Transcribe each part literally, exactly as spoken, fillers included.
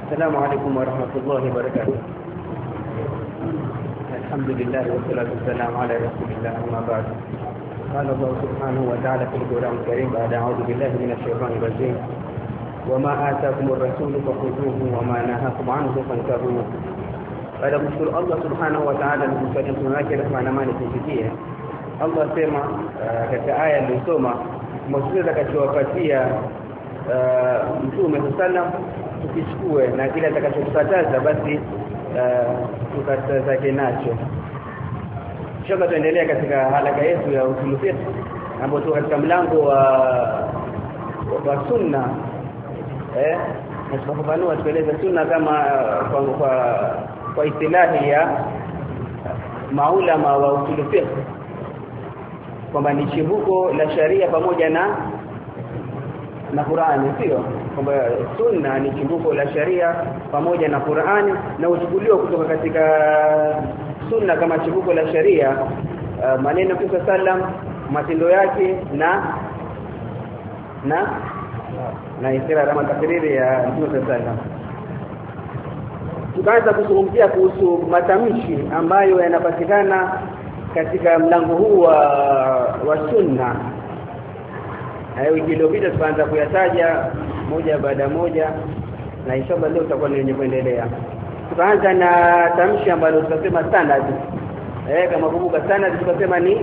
السلام عليكم ورحمة الله وبركاته. الحمد لله والصلاة والسلام على رسول الله أما بعد. قال الله سبحانه وتعالى في القرآن الكريم بعد أعوذ بالله من الشيطان الرجيم وما آتاكم الرسول فخذوه وما نهاكم عنه فانتهوا. Baada kumshukuru Allah subhanahu wa ta'ala na kumsalia mtume wake rehema na amani zimfikie, Allah sema uh, katika aya aliyosoma mtume atakachowapatia uh, mtume sallam tukichukue na kile atakachokataza basi uh, tukatazake nacho. Kisha tuendelea katika halaka yetu ya usul fiqh ambapo tuko katika mlango wa wa sunna eh na tunafafanua tueleza sunna kama kwa kwa, kwa istilahi ya maulama wa usul fiqh kwamba ni chimbuko la sharia pamoja na na Qur'ani, sio kwamba sunna ni chimbuko la sharia pamoja na Qur'ani na uchukuliwa kutoka katika sunna kama chimbuko la sharia uh, maneno ya sallam, matendo yake na na na isira kama takriri ya Mtume sallam. Tukaanza kuzungumzia kuhusu matamshi ambayo yanapatikana katika mlango huu wa, wa sunna. Hayo wiki iliyopita tukaanza kuyataja moja baada moja na inshallah leo tutakuwa ni kuendelea. Tukaanza na tamshi ambalo tutasema standard. Eh kama kumbuka standard tutasema ni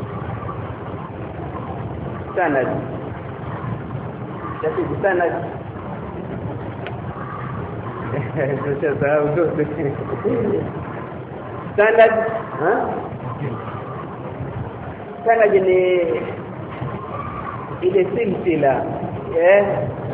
standard. Sasa standard standard ha? Standard ni ile silsila eh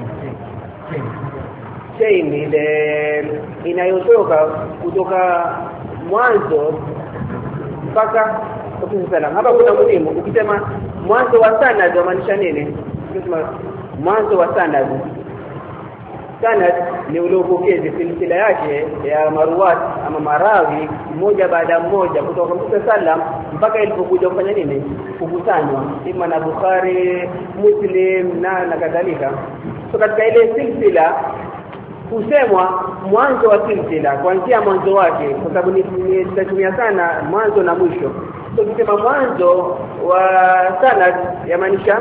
chain ile inayotoka kutoka mwanzo mpaka kusala. Hapa kuna muhimu ukisema mwanzo wa sanad maanisha nini? Ukisema mwanzo wa sanad, sanad ni ule upokezi silsila yake ya maruwat ama marawi mmoja baada mmoja kutoka kwa Mtume sallam mpaka ilipokuja kufanya nini? Kukusanywa ima na Bukhari, Muslim na na kadhalika. So katika ile silsila kusemwa mwanzo wa silsila kuanzia mwanzo wake, kwa sababu ni tutatumia sana mwanzo na mwisho. So kusema mwanzo wa sanad yamaanisha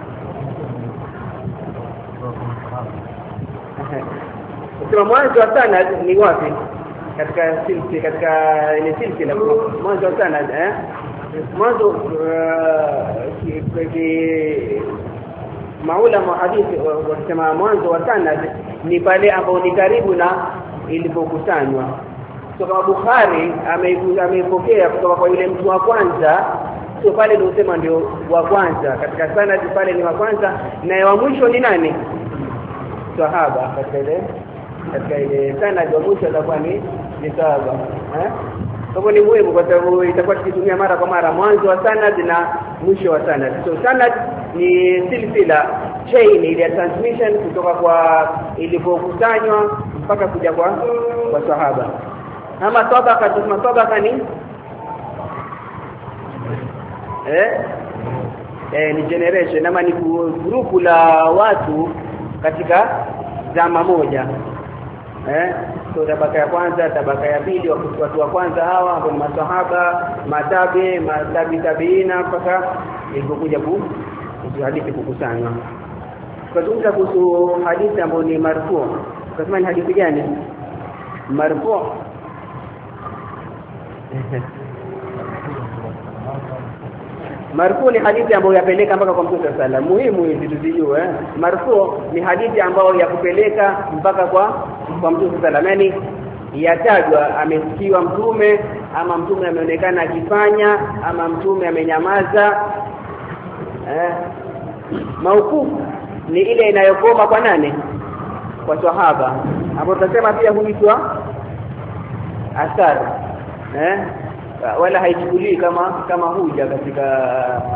kusema mwanzo wa sanad ni wapi katika silsila, katika ile silsila mwanzo wa sanad eh mwanzo uh, ki maulama hadithi wakisema mwanzo wa sanad ni pale ambao ni karibu na ilipokusanywa. So kama Bukhari ameipokea kutoka kwa yule mtu wa kwanza, sio pale ndio usema ndio wa kwanza katika sanad, pale ni wa kwanza na wa mwisho ni nani? Sahaba. Katika ile katika ile sanad wa mwisho atakuwa ni ni sahaba eh. Kwa ni muhimu kwa sababu itakuwa tukitumia mara kwa mara mwanzo wa sanad na mwisho wa sanad. So sanad ni silsila chain ile transmission kutoka kwa ilipokusanywa mpaka kuja kwa kwa sahaba. Ama tabaka, tunasema tabaka ni eh eh ni generation ama ni grupu la watu katika zama moja. Eh so tabaka ya kwanza, tabaka ya pili, watu wa kwanza hawa ambao ni masahaba, matabi, matabi tabiina mpaka ilipokuja ku hadithi kukusanywa. Tukazungumza kuhusu hadithi ambayo ni marfu. Tukasema ni hadithi gani? Marfu. Marfu ni hadithi ambayo yapeleka mpaka kwa Mtume sallallahu. Muhimu hizi tuzijue eh. Marfu ni hadithi ambayo yakupeleka mpaka kwa kwa Mtume sallallahu. Yaani yatajwa amesikiwa mtume ama mtume ameonekana akifanya ama mtume amenyamaza. Eh maukufu ni ile inayokoma kwa nani? Kwa sahaba. Hapo tutasema pia huitwa athar. Eh wala haichukuliwi kama kama huja katika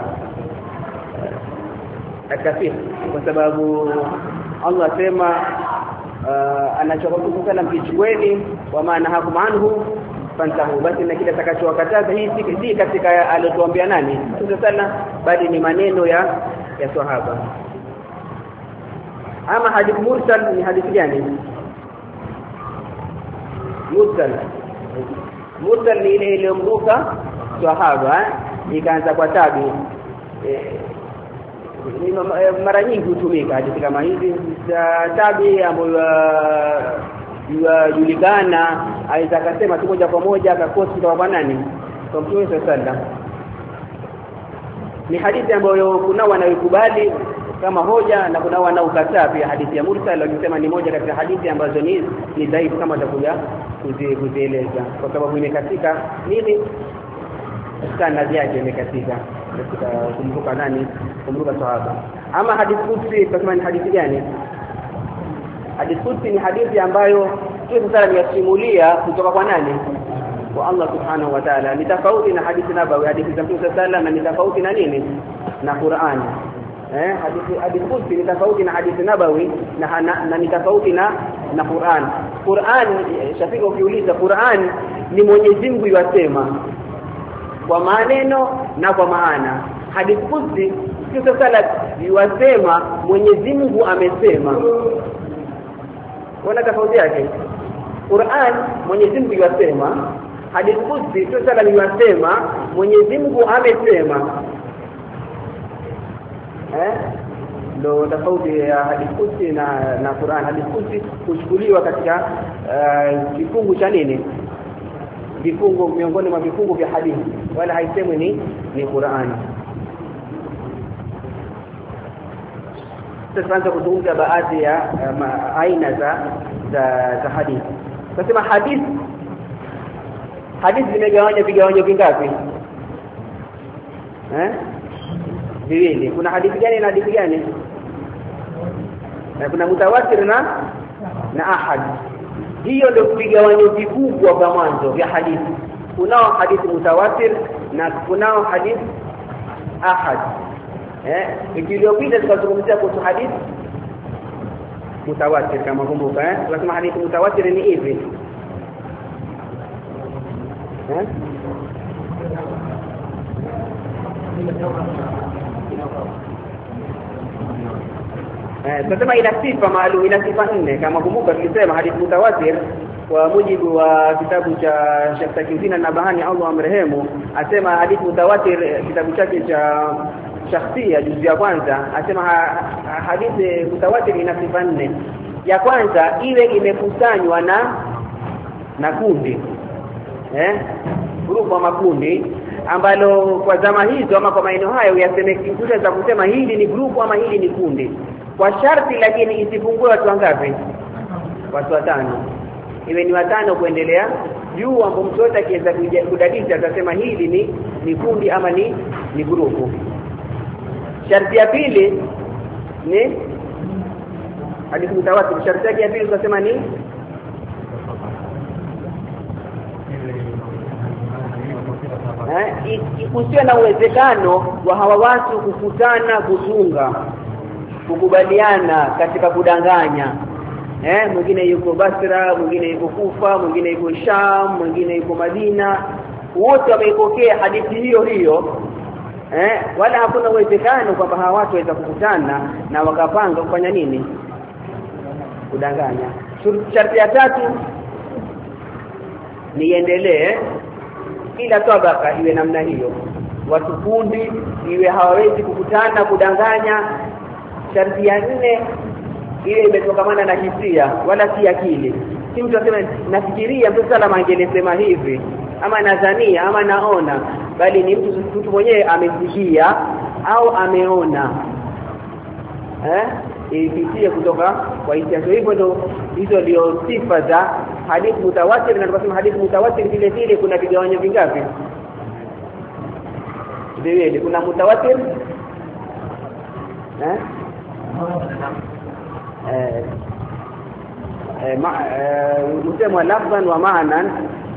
akafir, kwa sababu Allah sema uh, anachokuwa sana mkichueni wa maana hakum anhu fantahu, basi na kile atakachowakataza hii si katika aliyotuambia nani sana, bali ni maneno ya ya sahaba. Ama hadith mursal ni hadithi gani? mursal mursal ni ile iliyomruka sahaba eh ikaanza kwa tabi eh, mara nyingi hutumika hadithi kama hizi za tabi ambayo yajulikana aidha akasema tu moja kwa moja akakosi kwa nani kwa Mtume sallallahu ni hadithi ambayo kuna wanaikubali kama hoja na kuna wanaokataa pia hadithi ya mursal wakisema ni moja katika hadithi ambazo ni ni dhaifu kama takuja kuzieleza kwa sababu imekatika nini sana yake imekatika katika kumruka nani kumruka sahaba ama hadithi kutsi tunasema ni hadithi gani hadithi kutsi ni hadithi ambayo Mtume sallallahu yasimulia kutoka kwa nani kwa Allah subhanahu wa ta'ala ni tofauti na hadithi nabawi hadithi za Mtume sallallahu ni tofauti na nini na Qur'an eh hadithi hadithi kutsi ni tofauti na hadithi nabawi na na, na ni tofauti na na Qur'an Qur'an shafika ukiuliza Qur'an ni Mwenyezi Mungu yasema kwa maneno na kwa maana hadithi kutsi Mtume sallallahu yasema Mwenyezi Mungu amesema wana tofauti yake Qur'an Mwenyezi Mungu yasema hadithi kutsi Mtume sallallahu yasema Mwenyezi Mungu amesema eh ndo tofauti ya hadithi kutsi na na Qur'an hadithi kutsi kuchukuliwa katika kifungu uh, cha nini vifungu miongoni mwa vifungu vya hadithi wala haisemwi ni ni Qur'an sasa kuzungumza baadhi ya uh, aina za za, za hadithi tunasema hadithi hadithi zimegawanywa vigawanyo vingapi eh viwili kuna hadithi gani na hadithi gani na kuna mutawatir na na ahad hiyo ndio vigawanyo vikubwa vya mwanzo vya hadithi kunao hadithi mutawatir na kunao hadithi ahad eh ikiliyopita tukazungumzia kuhusu hadithi mutawatir kama kumbuka eh tunasema hadithi mutawatir ni hivi eh Eh tunasema ina sifa maalum ina sifa nne kama kumbuka tulisema hadithi mutawatir kwa mujibu wa kitabu cha Sheikh Takiyuddin Nabahani Allah amrehemu asema hadithi mutawatir kitabu chake cha shakhsia juzu ya kwanza asema ha, hadithi mutawatir ina sifa nne ya kwanza iwe imekusanywa na na kundi eh grupu ama makundi ambalo kwa zama hizo ama kwa maeneo hayo yasemekikuta za kusema hili ni grupu ama hili ni kundi kwa sharti lakini isipungue watu wangapi watu watano iwe ni watano kuendelea juu ambapo mtu yote akiweza kudadisha atasema hili ni ni kundi ama ni ni grupu sharti ya pili ni hadithi mutawatir sharti ya pili tunasema ni eh ikusiwe na uwezekano wa hawa watu kukutana kutunga kukubaliana katika kudanganya eh mwingine yuko Basra mwingine yuko Kufa mwingine yuko Sham mwingine yuko Madina wote wameipokea hadithi hiyo hiyo eh wala hakuna uwezekano kwamba hawa watu waweza kukutana na wakapanga kufanya nini kudanganya sharti ya tatu niendelee kila tabaka iwe namna hiyo watu kundi iwe hawawezi kukutana kudanganya sharti ya nne ile imetokamana na hisia wala si akili si mtu asema nafikiria mtu salama angelesema hivi ama nadhania ama naona bali ni mtu mtu mwenyewe amesikia au ameona eh ipitie kutoka kwa hisia hivyo ndio hizo ndio sifa za hadithi mutawatir na tunasema hadithi mutawatir vile vile kuna vigawanyo vingapi viwili kuna mutawatir eh eh eh ma msemo lafzan wa maanan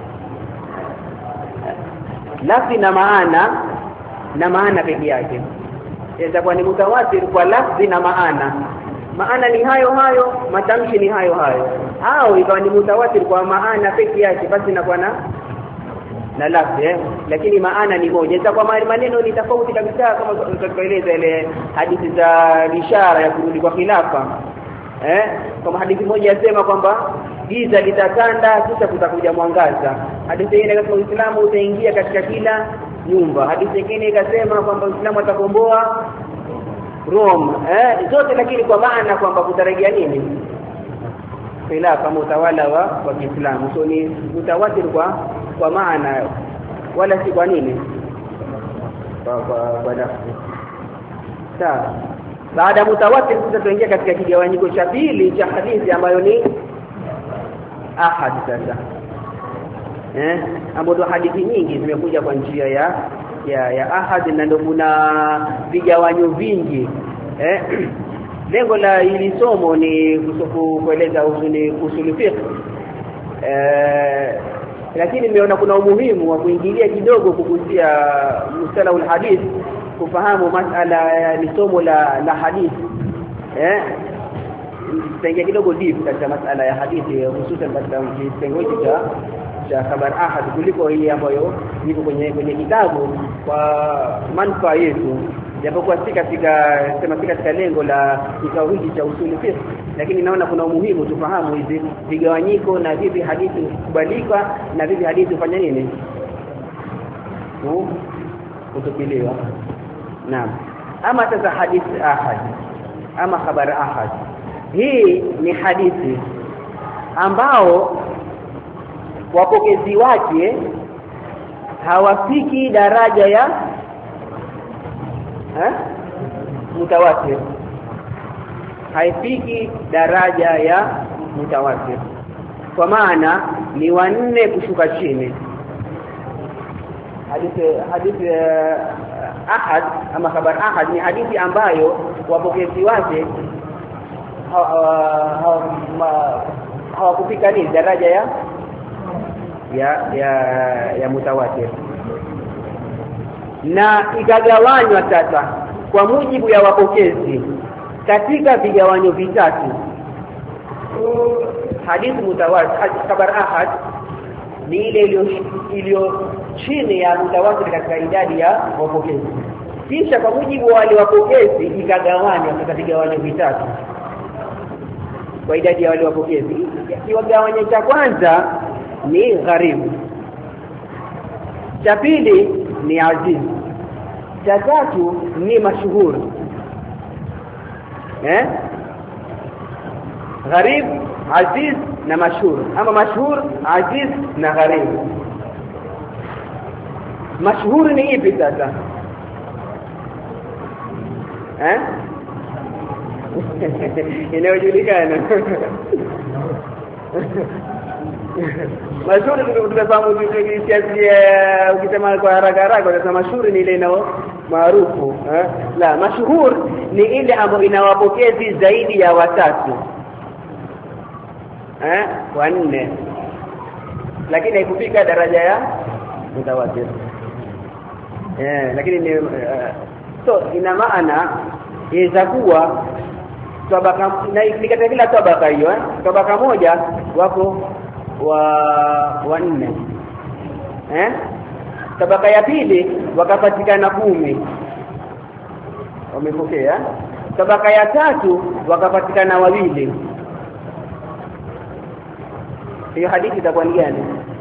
lafzi na maana na maana pekee yake itakuwa ni mutawatir kwa lafzi na maana maana ni hayo hayo matamshi ni hayo hayo au ikawa ni mutawatir kwa maana pekee yake basi inakuwa na na lafzi eh? Lakini maana ni moja itakuwa maneno ni tofauti kabisa kama tutakaeleza ile hadithi za ishara ya kurudi kwa khilafa eh kama hadithi moja yasema kwamba giza litatanda kisha kutakuja mwangaza. Hadithi nyingine katika Uislamu utaingia katika kila nyumba. Hadithi nyingine ikasema kwamba Uislamu atakomboa Rome, eh zote lakini kwa maana kwamba kutarejea nini? Bila kama utawala wa wa Kiislamu. So ni mutawatir kwa kwa maana wala si kwa nini? Kwa kwa, kwa nafsi. Sawa. Baada mutawatir sasa tuingia katika kigawanyiko cha pili cha hadithi ambayo ni ahad sasa. Eh ambapo hadithi nyingi zimekuja kwa njia ya ya ya ahad na ndio kuna vigawanyo vingi. Eh lengo la hili somo ni kueleza usuli usuli fiqh. Eh lakini nimeona kuna umuhimu wa kuingilia kidogo kugusia mustalahul hadith, kufahamu masala ya somo la la hadithi. Eh tutaingia kidogo deep katika masala ya hadithi, hususan katika kitengo cha cha khabar ahad kuliko hii ambayo iko kwenye kwenye kitabu kwa manufaa yetu, japokuwa si katika sema si katika lengo la kikao hiki cha usuli fiqh, lakini naona kuna umuhimu tufahamu hizi vigawanyiko na vipi hadithi kubalika na vipi hadithi ufanya nini kutupiliwa. Naam. Ama sasa hadithi ahad ama khabar ahad, hii ni hadithi ambao wapokezi wake hawafiki daraja ya eh mutawatir, haifiki daraja ya mutawatir, kwa maana ni wanne kushuka chini. Hadithi hadithi uh, ahad ama khabar ahad ni hadithi ambayo wapokezi wake hawakufika ni daraja ya ya ya, ya mutawatir, na ikagawanywa sasa kwa mujibu ya wapokezi katika vigawanyo vitatu. Hadithi mutawatir, khabar ahad ni ile iliyo chini ya mutawatir katika idadi ya wapokezi, kisha kwa mujibu wa wale wapokezi ikagawanywa katika vigawanyo vitatu kwa idadi ya wale wapokezi. Kigawanyo cha kwanza ni gharibu, cha pili ni aziz, cha tatu ni mashuhuri. Eh gharib, aziz na mashhur, ama mashhur, aziz na gharib. Mashhur ni ipi sasa? Eh inayojulikana mashhuri tunafahamu kiasi, ukisema kwa haraka haraka utasema mashhuri ni ile inao maarufu, eh la mashhur ni ile ambayo inawapokezi zaidi ya watatu eh wanne, lakini haikufika daraja ya mutawatir. Eh lakini ni uh, so ina maana inaweza kuwa tabaka ni katika kila tabaka hiyo, eh tabaka moja wako wa wanne, eh tabaka ya pili wakapatikana kumi wamepokea, tabaka ya tatu wakapatikana wawili. Hiyo hadithi itakuwa ni gani?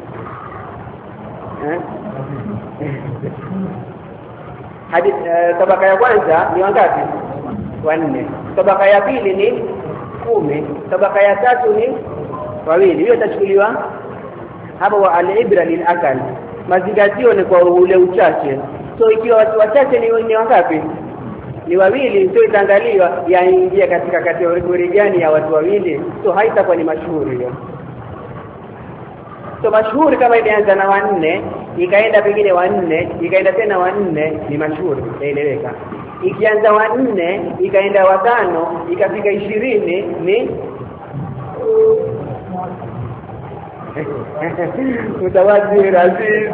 Eh hadithi uh, tabaka ya kwanza ni wangapi? Wanne. Tabaka ya pili ni kumi, tabaka ya tatu ni wawili. Hiyo itachukuliwa hapo wa al-ibra lil-akal, mazingatio ni kwa ule uchache. So ikiwa watu wachache ni, ni wangapi? Ni wawili, sio itaangaliwa yaingia katika kategori gani ya watu wawili, so haitakuwa ni mashuhuri hiyo. So mashuhuri kama ilianza na wanne ikaenda pengine wanne ikaenda tena wanne ni mashuhuri, inaeleweka. Ikianza wanne ikaenda watano ikafika ishirini ni mutawatir aziz.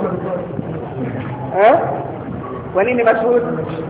Eh kwa nini mashuhuri?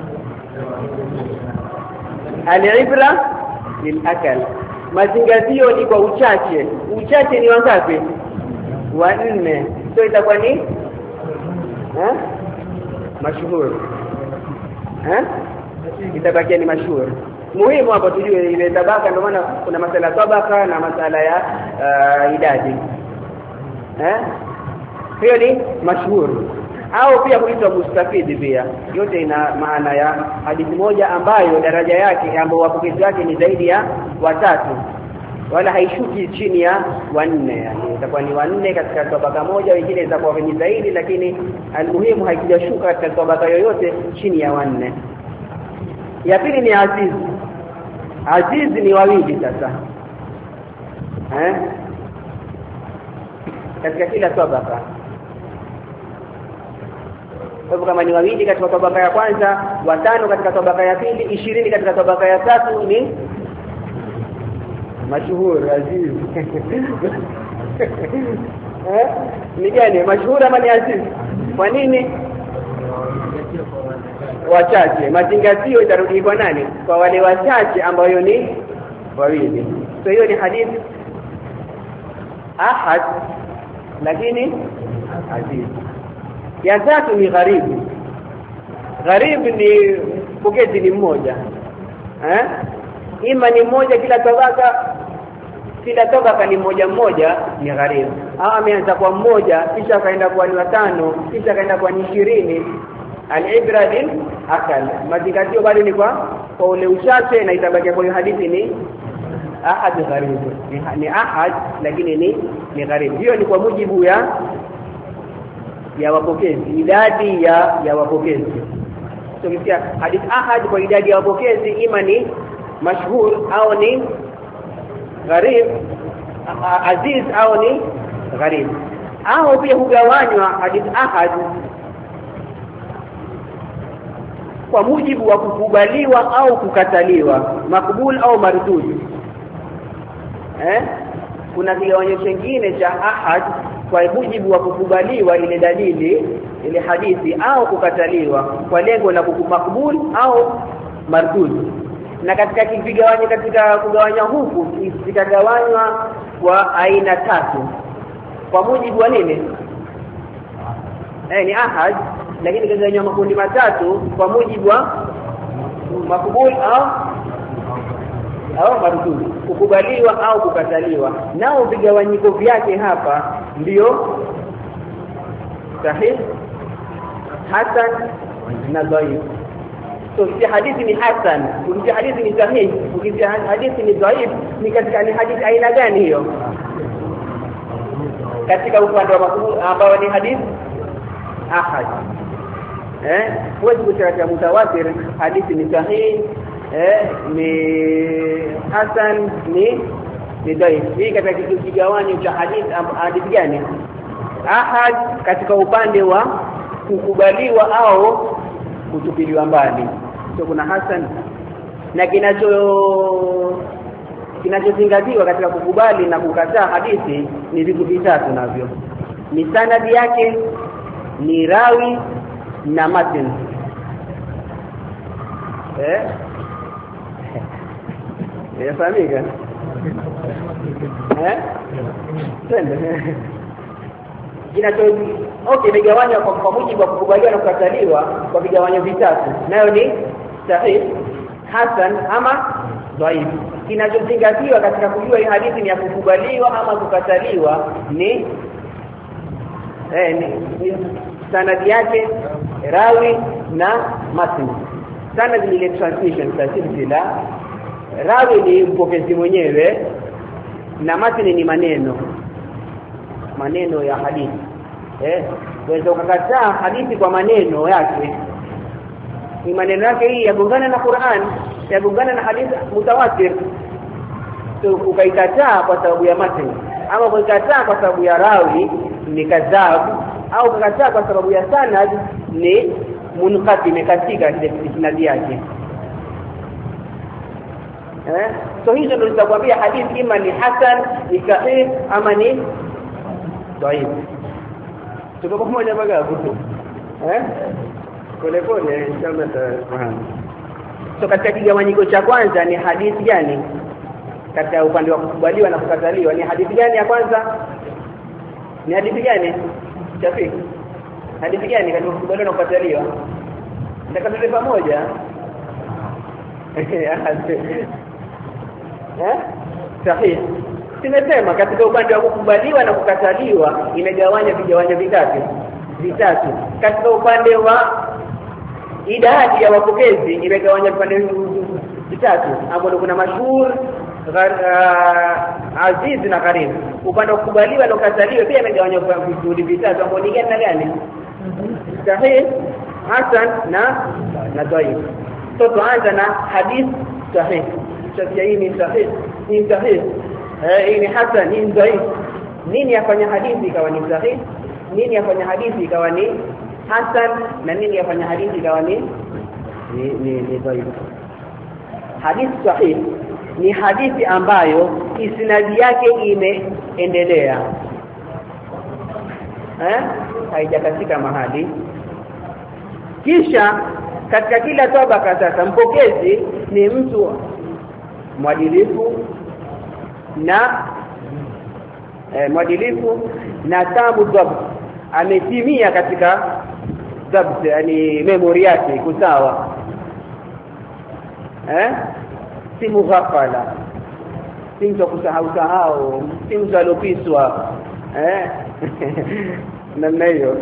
Al-ibra lil-akal, mazingatio ni kwa uchache. Uchache ni wangapi? Wanne. So itakuwa ni eh mashuhuri, eh itabakia ni mashuhuri. muhimu hapo tujue ile tabaka, ndio maana kuna masala tabaka na masala ya uh, idadi. Eh? Hiyo ni mashuhuri. Au pia kuitwa mustafidi pia. Yote ina maana ya hadithi moja ambayo daraja yake ambayo wapokezi wake ni zaidi ya watatu. Wala haishuki chini ya wanne, yani itakuwa ni wanne katika tabaka moja, wengine itakuwa ni zaidi, lakini almuhimu haikijashuka katika tabaka yoyote chini ya wanne. Ya pili ni aziz. Aziz ni wawili sasa. Eh? Katika kila tabaka. Kwa hivyo kama ni wawili katika tabaka ya kwanza, watano katika tabaka ya pili, ishirini katika tabaka ya tatu ni mashuhuri aziz. Eh? Ni gani mashuhuri ama ni aziz? Kwa nini? Wachache. Mazingatio itarudi kwa nani? Kwa wale wachache ambao ni wawili. So hiyo ni hadithi ahad lakini aziz. Ya tatu ni gharibu. Gharibu ni pokezi ni mmoja. Eh? Ima ni mmoja kila tabaka, kila tabaka ni mmoja mmoja, ni gharibu. Au ameanza kwa mmoja kisha kaenda kwa ni watano, kisha kaenda kwa ni ishirini. Al-ibra bil akal. Mazingatio bali ni kwa kwa ule uchache, na itabaki kwa hadithi ni ahad gharibu. Ni, ni ahad lakini ni ni gharibu. Hiyo ni kwa mujibu ya ya wapokezi, idadi ya ya wapokezi. So kisia hadith ahad kwa idadi ya wapokezi, ima ni mashhur au ni gharib, aziz au ni gharib. Au pia hugawanywa hadith ahad kwa mujibu wa kukubaliwa au kukataliwa, makbul au mardud. Eh? Kuna kigawanyo kingine cha ahad kwa mujibu wa kukubaliwa ile dalili ile hadithi au kukataliwa kwa lengo la kukubali au mardud. Na katika kigawanya katika kugawanya huku zikagawanywa kwa aina tatu kwa mujibu wa nini? Eh, ni ahad lakini kigawanywa makundi matatu kwa mujibu wa makubul au au mardud, kukubaliwa au kukataliwa. Nao vigawanyiko vyake hapa ndio sahih, hasan na dhaif. So ukisikia hadithi ni hasan, ukisikia hadithi ni sahih, ukisikia hadithi ni dhaif, ni katika ni hadithi aina gani hiyo? Katika upande wa makubul ambao ni hadithi ahad. Eh, huwezi kusema mutawatir hadithi ni sahih, eh ni hasan, ni ni dhaif. Hii katika kigawanyo cha hadithi hadithi gani? Ahad katika upande wa kukubaliwa au kutupiliwa mbali. So kuna hasan, na kinacho kinachozingatiwa katika kukubali na kukataa hadithi ni vitu vitatu navyo. Ni sanadi yake, ni rawi na matn. Eh? Yafahamika? Eh? Twende. Kinacho okay, vigawanywa kwa, kwa mujibu wa kukubaliwa na kukataliwa kwa vigawanyo vitatu. Nayo ni sahih, hasan ama dhaif. Kinachozingatiwa katika kujua hii hadithi ni ya kukubaliwa ama kukataliwa ni eh ni, ni sanadi yake, rawi na matn. Sanadi ni ile transmission silsila, rawi ni mpokezi mwenyewe, na matni ni maneno maneno ya hadithi. Eh, waweza ukakataa hadithi kwa maneno yake, ni maneno yake hii yagongana na Qur'an, yagongana na hadithi mutawatir, so ukaikataa kwa sababu ya matni, ama ukaikataa kwa sababu ya rawi ni kadhab, au ukakataa kwa sababu ya sanad ni munqati, imekatika ile isnadi yake. Eh, so hizo ndio zitakwambia hadithi ima ni hasan, ni sahih ama ni dhaif. Tuko pamoja mpaka hapo. Eh? Pole pole inshallah tafahamu. So katika kigawanyiko cha kwanza ni hadithi gani? Katika upande wa kukubaliwa na kukataliwa ni hadithi gani ya kwanza? Ni hadithi gani? Shafiq. Hadithi gani katika kukubaliwa na kukataliwa? Ndakatule pamoja. eh sahihi. Tumesema katika upande wa kukubaliwa na kukataliwa imegawanya vigawanyo vitatu vitatu. Katika upande wa idadi ya wapokezi imegawanya vipande vitatu ambapo kuna mashhur, aziz na karim. Upande wa kukubaliwa na kukataliwa pia imegawanya vipande vitatu ambapo ni gani na gani? Sahih, hasan na na dhaif. So tuanza na hadith sahih. Sasa hii ni sahih, ni sahih. Eh, hii ni hasan, hii ni dhaif. Nini yafanya hadithi ikawa ni sahih? Nini yafanya hadithi ikawa ni hasan na nini yafanya hadithi ikawa ni ni ni, ni dhaif? Hadithi sahih ni hadithi ambayo isnadi yake imeendelea. Eh? Haijakatika mahali. Kisha katika kila tabaka sasa mpokezi ni mtu mwadilifu na eh, mwadilifu na tamu dhabt, ametimia katika dhabt, yani memory yake iko sawa. Eh? Si mughafala, si mtu kusahau sahau, si mtu alopiswa eh namna hiyo,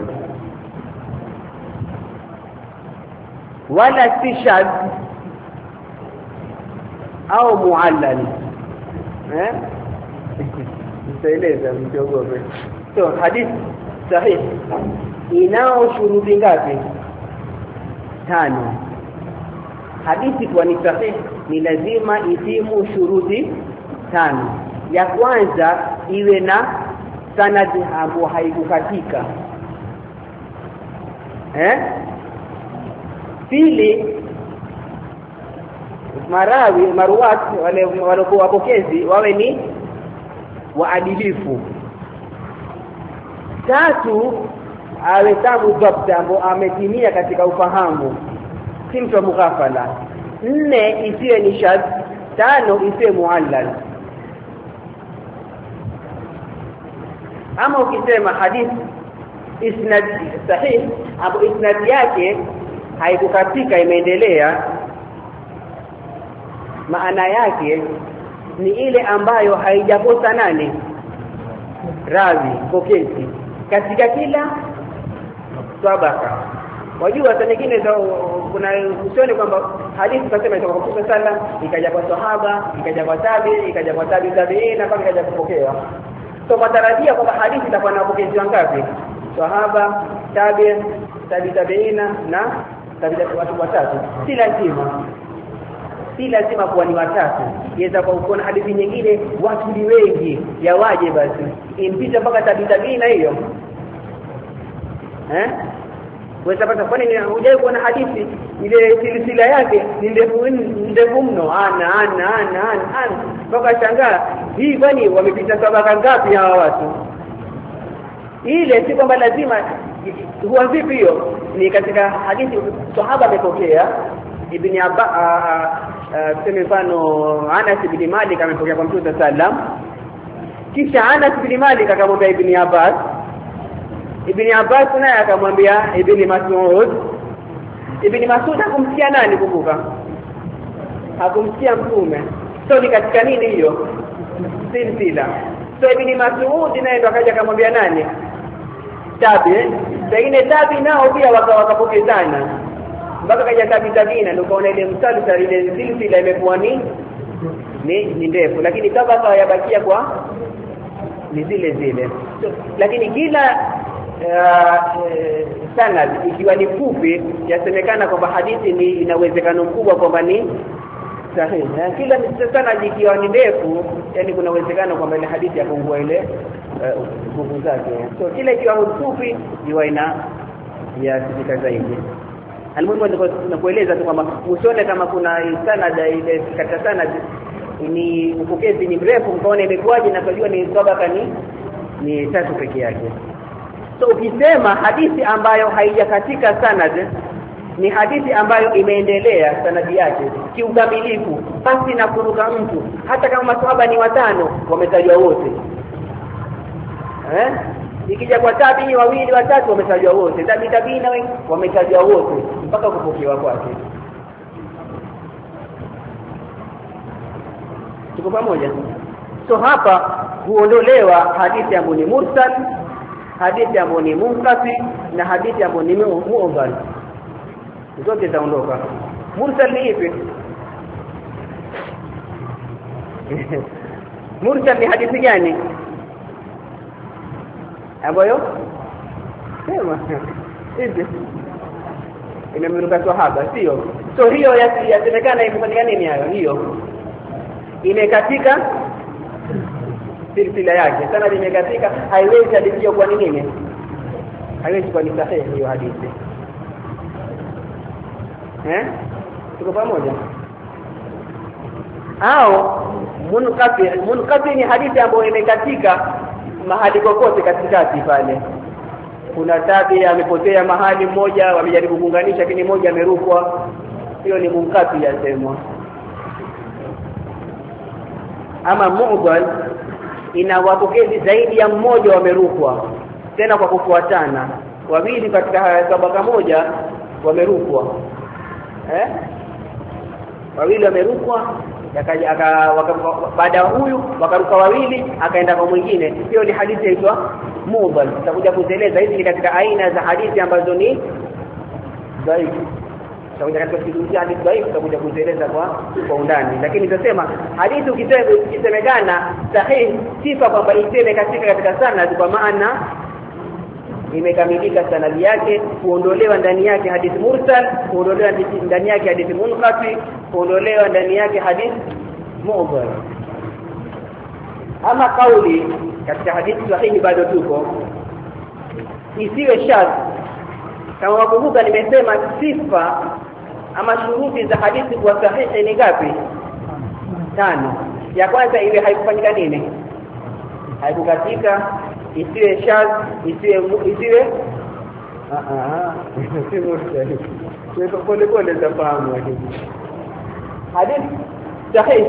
wala si shadh au muallal. eh Mtaeleza msiogope. So hadith sahih inao shuruti ngapi? Tano. Hadithi kwa ni sahih ni lazima itimu shuruti tano. Ya kwanza iwe na sanadi hapo haikukatika. Eh? Pili, marawi maruwat wale waliokuwa wapokezi wawe ni waadilifu. Tatu, awe tabu dhabt ambao ametimia katika ufahamu, si mtu mughafala. Nne, isiwe ni shadh. Tano, isiwe muallal. Ama ukisema hadith isnad sahih hapo isnad yake haikukatika imeendelea, maana yake ni ile ambayo haijakosa nani? Rawi pokezi katika kila tabaka. Wajua hata nyingine kuna usione kwamba hadithi kasema itoka kwa Mtume sala ikaja kwa sahaba, ikaja kwa tabi, ikaja kwa tabi tabiina mpaka ikaja kupokewa. So matarajia kwamba hadithi itakuwa na wapokezi wangapi? Sahaba, tabi, tabi tabiina na tabi watu watatu. Si lazima. Si lazima kuwa ni watatu. Yaweza kuona hadithi nyingine watu ni wengi, yawaje basi impita mpaka tabi tabiina hiyo. Eh? Wewe pata kwani hujai kuona hadithi ile silsila yake ni ndefu ndefu mno, ana ana ana ana mpaka shangaa hii kwani wamepita tabaka ngapi hawa watu? Ile si kwamba lazima huwa vipi hiyo. Ni katika hadithi sahaba amepokea Ibn Abbas, tuseme mfano Anas ibn Malik amepokea kwa Mtume sallam, kisha Anas ibn Malik akamwambia Ibn Abbas, Ibn Abbas naye akamwambia Ibn Mas'ud. Ibn Mas'ud hakumsikia nani kumbuka? Hakumsikia Mtume. So ni katika nini hiyo? Silsila. So Ibn Mas'ud naye ndo akaja akamwambia nani? Tabi. Pengine tabi nao pia wakapokezana. Mpaka kaja tabi tabina ndio kaona ile msalsal ile silsila imekuwa ni ni ndefu, lakini tabaka yabakia kwa ni zile zile. So, lakini kila Uh, sanad ikiwa ni fupi yasemekana kwamba hadithi ni ina uwezekano mkubwa kwamba ni sahihi. Kila sanad ikiwa ni ndefu, yani kuna uwezekano kwamba ile hadithi yapungua ile nguvu uh, zake. So kila ikiwa fupi iwa ina ya sika zaidi. Almuhimu ndio tunakueleza tu kwamba usione kama kuna sanad ile kata sanad ni upokezi ni mrefu mkaona imekuwaje na kujua ni tabaka ni ni tatu peke yake. So ukisema hadithi ambayo haijakatika sanad ni hadithi ambayo imeendelea sanadi yake kiukamilifu basi na kuruka mtu, hata kama maswahaba ni watano wametajwa wote. Eh? Ikija kwa tabi'i wawili watatu wametajwa wote, tabi'i tabi'ina wengi wametajwa wote mpaka kupokewa kwake. tuko pamoja. So hapa huondolewa hadithi ambayo ni mursal, hadithi ambayo ni munqati na hadithi ambayo ni mu'dhal, zote zitaondoka. Mursal ni ipi? Mursal ni hadithi gani ambayo sema hivi imemruka sahaba, sio? So hiyo yasemekana imefanyika nini hayo? Hiyo imekatika silsila yake, sana imekatika, haiwezi hadithi kwa nini? Haiwezi kuwa ni sahihi hiyo hadithi. Eh? Tuko pamoja? Au munqati, munqati ni hadithi ambayo imekatika mahali kokote katikati pale. Kuna tabi amepotea mahali mmoja, wamejaribu kuunganisha lakini mmoja amerukwa. Hiyo ni munqati yasemwa. Ama mu'dhal ina wapokezi zaidi ya mmoja wamerukwa, tena kwa kufuatana, wawili katika tabaka moja wamerukwa. Eh? Wawili wamerukwa, yakaja baada huyu wakaruka wawili akaenda kwa mwingine. Hiyo ni hadithi inaitwa mu'dhal. Tutakuja kueleza hizi ni katika aina za hadithi ambazo ni dhaifu. Tutakuja katika kizungumzia hadithi dhaifu, tutakuja kueleza kwa kwa undani. Lakini tutasema hadithi ukisemekana sahihi, sifa kwamba iseme katika katika sanad, kwa maana imekamilika sanadi yake, kuondolewa ndani yake hadithi mursal, kuondolewa ndani yake hadithi munqati, kuondolewa ndani yake hadithi mu'dhal. Ama kauli katika hadithi sahihi bado tuko, isiwe shadh. Kama wakumbuka nimesema sifa ama shuruti za hadithi kwa sahihi ni ngapi? Tano. Ya kwanza iwe haikufanyika nini? Haikukatika, isiwe shadh, isiwe isiwe ah ah isiwe sahihi. Kwa pole pole zafahamu hadithi. Hadithi sahihi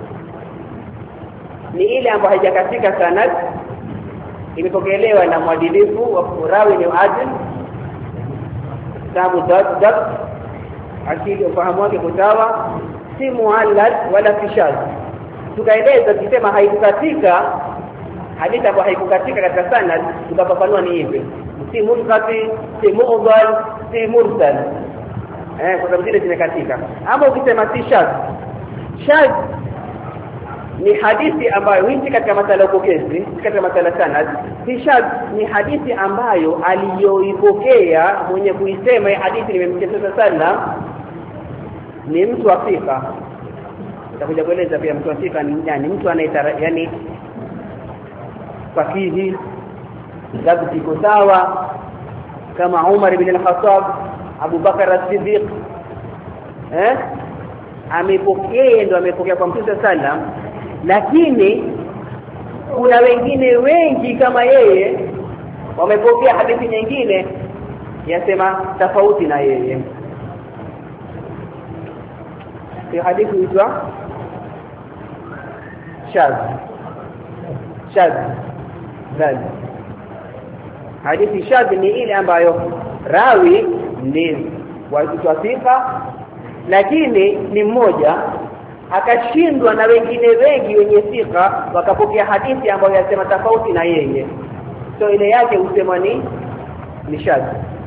ni ile ambayo haijakatika sanad, imepokelewa na mwadilifu wa rawi ni adil, sababu dad akili ufahamu wake kutawa, si muallal wala fishaz. Tukaeleza tukisema haikukatika hadithi ambayo haikukatika katika sanad, tukafafanua ni hivi: si munqati, si mu'dhal, si mursal. Eh, kwa sababu zile zimekatika. Ama ukisema si shadh, shadh ni hadithi ambayo hizi katika masala upokezi, katika masala sanad, si shadh ni hadithi ambayo aliyoipokea mwenye kuisema hadithi nimemsikia sallam ni mtu wa sifa. Tutakuja kueleza pia mtu wa sifa ni nani, mtu anaitara yani fakihi, dhabti iko sawa, kama Umar ibn al-Khattab, Abu Bakar as-Siddiq. Eh? Amepokea, ndio amepokea kwa Mtume sallam, lakini kuna wengine wengi kama yeye wamepokea hadithi nyingine yasema tofauti na yeye. Hiyo hadithi huitwa shadh. Shadh. Dhali. Hadithi shadh ni ile ambayo rawi ni wa sifa lakini ni mmoja akashindwa na wengine wengi wenye sifa wakapokea hadithi ambayo yasema tofauti na yeye. So ile yake usema ni ni shadh.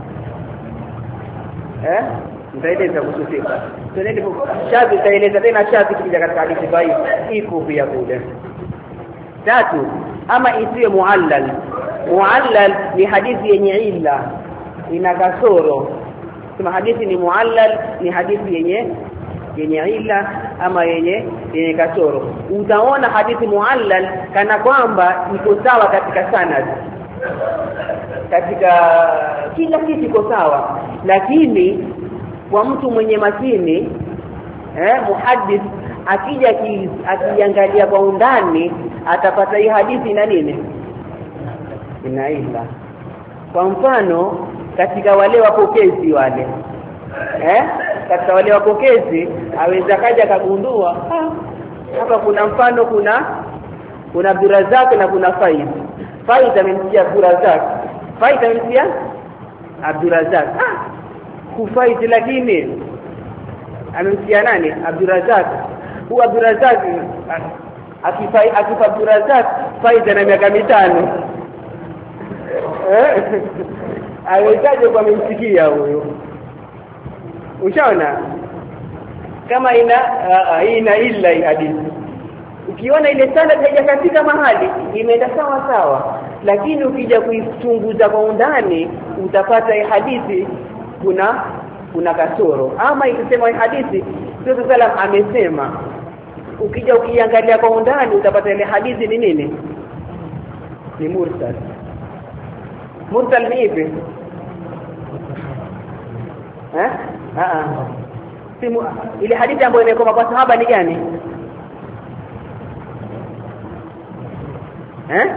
Eh? Nitaeleza kuhusu sifa. So nende shadh, nitaeleza tena shadh kija katika hadithi dhaifu iko pia kule. Tatu, ama isiwe muallal. Muallal ni hadithi yenye illa, ina kasoro. Kama hadithi ni muallal ni hadithi yenye yenye illa ama yenye yenye kasoro. Utaona hadithi muallal kana kwamba iko sawa katika sanad, katika kila kitu iko sawa, lakini kwa mtu mwenye makini eh muhaddith akija akiangalia kwa undani atapata hii hadithi na nini ina illa. Kwa mfano katika wale wapokezi wale eh katika wale wapokezi aweza kaja kagundua hapa kuna mfano kuna kuna Abdurazak na kuna Faid. Faid amemtia Abdurazak, Faid amemtia Abdurazak. Ah kufaid lakini amemtia nani? Abdurazak. Huwa Abdurazak akifai akifabura zake faida na miaka mitano eh awezaje kwa msikia huyo? Ushaona kama ina uh, ina illa hadithi. Ukiona ile sanad haijakatika mahali imeenda sawa sawa, lakini ukija kuichunguza kwa undani utapata hii hadithi kuna kuna kasoro, ama ikisema hii hadithi Mtume sallam amesema, ukija ukiangalia kwa undani utapata ile hadithi ni nini? Ni mursal. Mursal ni ipi? Eh? Ah ah. Simu ile hadithi ambayo imekoma kwa sahaba ni gani? Eh?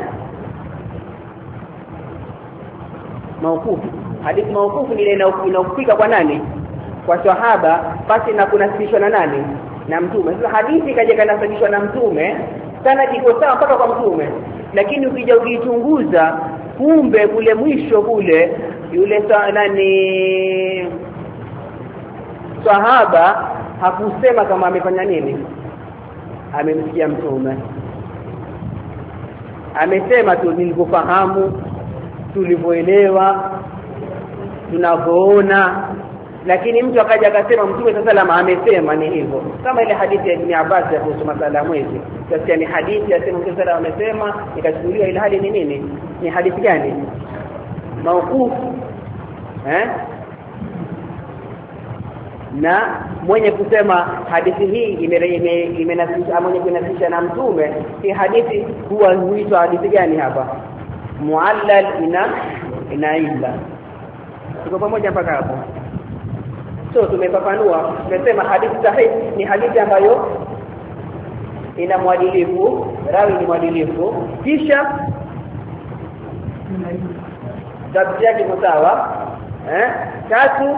Maukufu. Hadithi maukufu ni ile inayofika kwa nani? Kwa sahaba, basi na kunasibishwa na nani? Na mtume. Sasa hadithi kaja kanasibishwa na mtume, sana iko sawa mpaka kwa mtume. Lakini ukija ukichunguza, kumbe kule mwisho kule yule nani sahaba hakusema kama amefanya nini, amemsikia mtume. Amesema tu nilivyofahamu, tulivyoelewa, tunavyoona. Lakini mtu akaja akasema mtume sallallahu amesema ni hivyo, kama ile hadithi ya Ibn Abbas ya kuhusu masala mwezi. Sasa ni hadithi ya mtume sallallahu amesema, ikachukuliwa ile hali ni nini? Ni hadithi gani? Maukufu. Eh? Na mwenye kusema hadithi hii imenasisha mwenye kunasisha na mtume, hii hadithi huwa huitwa hadithi gani hapa? Muallal ina ina illa. Tuko pamoja mpaka hapo? So tumefafanua, tumesema hadithi sahihi ni hadithi ambayo ina mwadilifu, rawi ni mwadilifu, kisha tabia yake sawa. Eh? Tatu,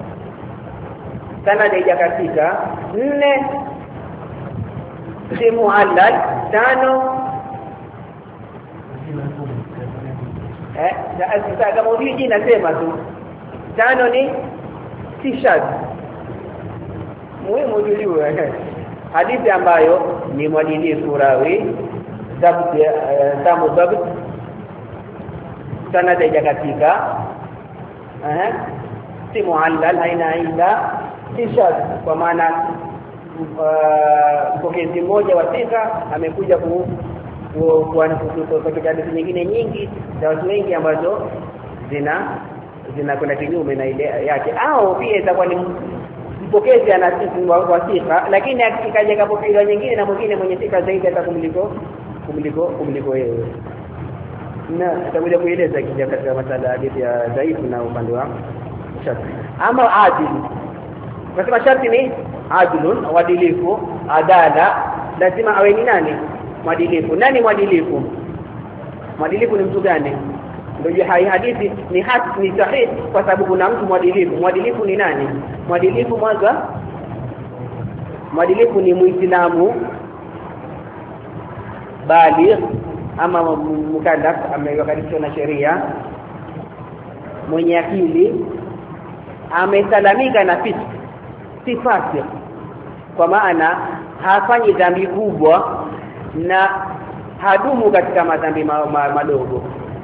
sanad haijakatika. Nne, si muallal. Tano, eh sasa kama udiji nasema tu. Tano ni tishad. Muhimu ujue hadithi ambayo ni mwadilifu rawi, dhabt tamu dhabt, sanad haijakatika. Eh? Si muallal, haina illa, tishad, kwa maana mpokezi uh, mmoja wa thika amekuja ku kuana katika hadithi nyingine nyingi za watu wengi ambazo zina zina kuna kinyume na ile yake, au pia itakuwa ni mpokezi ana wa thika, lakini akikaja kapokelewa nyingine na mwingine mwenye thika zaidi hata kumliko kumliko kumliko yeye. Na tutakuja kueleza kija katika masala hadithi ya dhaifu na upande wa sharti. Ama adil, nasema sharti ni adilun, uadilifu, adala, lazima awe ni nani? Mwadilifu. Nani mwadilifu? Mwadilifu ni mtu gani? Ndio hai hadithi ni haki ni sahihi kwa sababu kuna mtu mwadilifu. Mwadilifu ni nani? Mwadilifu mwanzo, mwadilifu ni Muislamu baligh ama mukallaf, amewakalishwa na sheria, mwenye akili, amesalamika na fisk, si fasik, kwa maana hafanyi dhambi kubwa na hadumu katika madhambi madogo,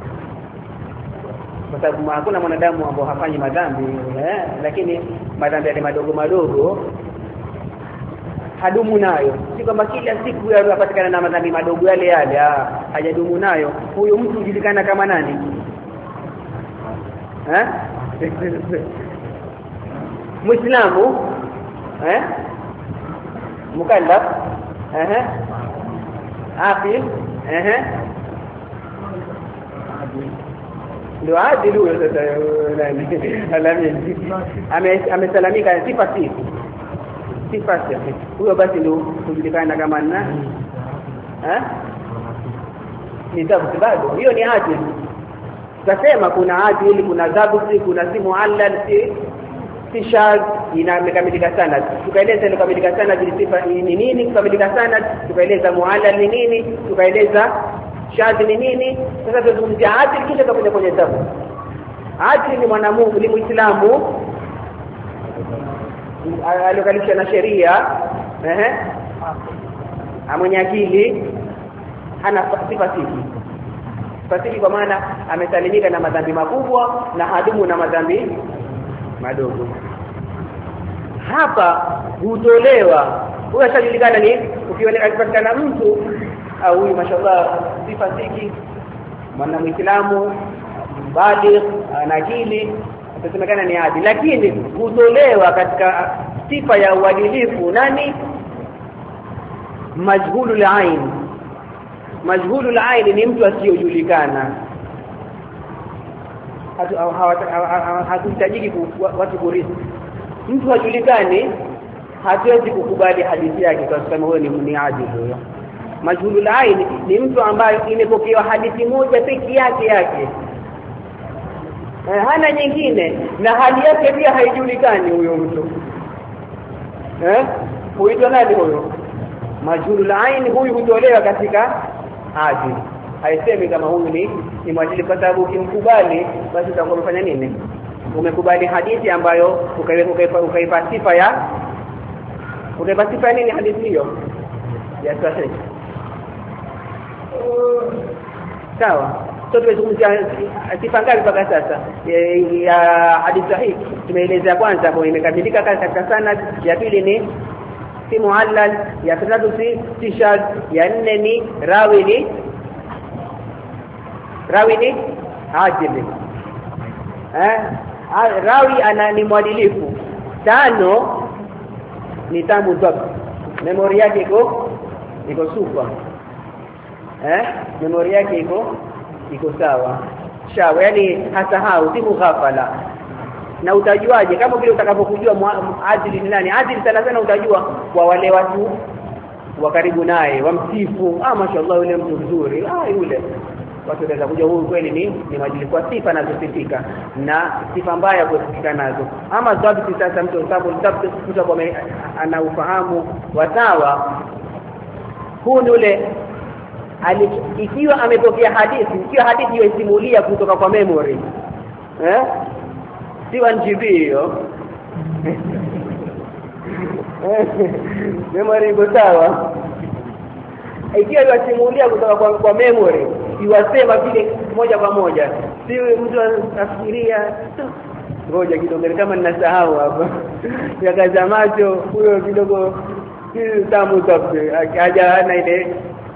kwa sababu hakuna mwanadamu ambao hafanyi madhambi eh, lakini madhambi yale madogo madogo hadumu nayo. Si kama kila siku yanapatikana na madhambi madogo yale yale, hajadumu nayo. Huyo mtu hujulikana kama nani? Eh? Muislamu, eh? Mukallaf, eh? Aqil, eh? Ndio adil huyo sasa nani? Alamin. Ame amesalamika sifa sifa. Sifa sifa. Huyo basi ndio kujulikana kama nani? Eh? Ni dhabt bado. Hiyo ni adil. Tutasema kuna adil, kuna dhabt, kuna si muallal, si si shadh, inakamilika sana. Tukaeleza ile kamilika sana zile sifa ni nini, kamilika sana, tukaeleza muallal ni nini, tukaeleza shadh ni nini. Sasa tuzungumzia adil, kisha tutakuja kwenye dhabt. Adil ni mwanamume, ni Muislamu aliyokalisha na sheria, ehe, mwenye akili hana sifa sifi. Sifa kwa maana amesalimika na madhambi makubwa na hadumu na madhambi madogo. Hapa hutolewa huyo ashajulikana ni ukiona akipatikana mtu au huyu mashallah sifa sifi mwana Muislamu baligh ana akili atasemekana ni adili, lakini hutolewa katika sifa ya uadilifu nani? Majhulul ain. Majhulul ain ni mtu asiyojulikana. Hatu hatuhitajiki watu kurithi. Mtu hajulikani hatuwezi kukubali hadithi yake kwa sababu huyo ni adili huyo. Majhulul ain ni mtu ambaye imepokewa hadithi moja pekee yake yake. Eh, hana nyingine na hali yake pia haijulikani huyo mtu. Eh? Huitwa nani huyo? Majhulul ain huyu hutolewa katika adil. Haisemi kama huyu ni ni mwadili kwa sababu ukimkubali basi utakuwa umefanya nini? Umekubali hadithi ambayo ukaipa ukaipa sifa ya ukaipa sifa nini hadithi hiyo? Ya sahihi. Sawa. Sasa tumezungumzia sifa ngapi mpaka sasa? Ya hadithi sahihi tumeeleza kwanza hapo imekamilika katika sanad, ya pili ni si muallal, ya tatu si tishad, ya nne ni rawi ni rawi ni adil. Eh? Rawi ana ni mwadilifu. Tano ni tamu dhabt. Memory yake iko iko super. Eh? Memory yake iko iko sawa. Sawa, yani hasahau, si mughafala. Na utajuaje kama vile utakapokujua adili ni nani? Adili sana sana utajua kwa wale watu wa karibu naye, wamsifu, ah mashaallah yule mtu mzuri, ah yule. Watu wanaweza kujua huyu kweli ni ni majili kwa sifa anazosifika na sifa mbaya kusifika nazo. Ama dhabiti sasa mtu sababu dhabiti mtu kwa ana ufahamu wa sawa. Huu ni ule ikiwa amepokea hadithi, ikiwa hadithi hiyo isimulia kutoka kwa memory. Eh? Si one G B hiyo. Memory iko sawa. Ikiwa yasimulia kutoka kwa, kwa memory, iwasema vile moja kwa moja. Si mtu afikiria ngoja kidogo kama ninasahau hapa. Yakaza macho huyo kidogo si tamu safi. Haja ana ile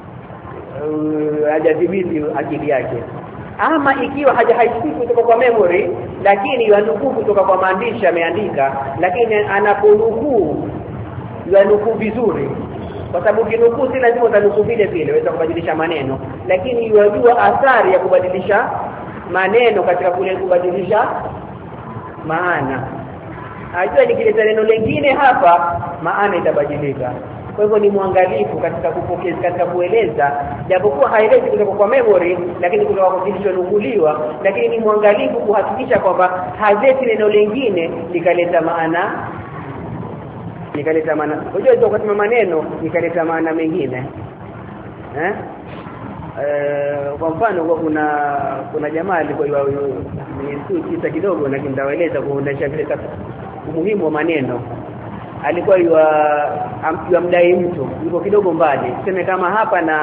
hajadhibiti akili yake. Ama ikiwa hajahaisiki kutoka kwa memory lakini yanukuu kutoka kwa maandishi ameandika, lakini anaponukuu yanukuu vizuri, kwa sababu kinukuu si lazima utanukuu vile vile, unaweza kubadilisha maneno, lakini yajua athari ya kubadilisha maneno katika kule kubadilisha maana. Ajua nikileta neno lingine hapa maana itabadilika. Kwa hivyo ni muangalifu katika kupokea, katika kueleza, japokuwa haelezi kutoka kwa memory lakini kutoka kwa kilichonukuliwa, lakini ni muangalifu kuhakikisha kwamba hazeti neno lingine likaleta maana likaleta maana. Unajua hizo kwa maneno likaleta maana mengine. Eh? Eh, kwa mfano kwa kuna kuna jamaa alikuwa ni kisa kidogo na kindaeleza kuonesha vile umuhimu wa maneno. Alikuwa ywa mdai mtu yuko kidogo mbali, tuseme kama hapa na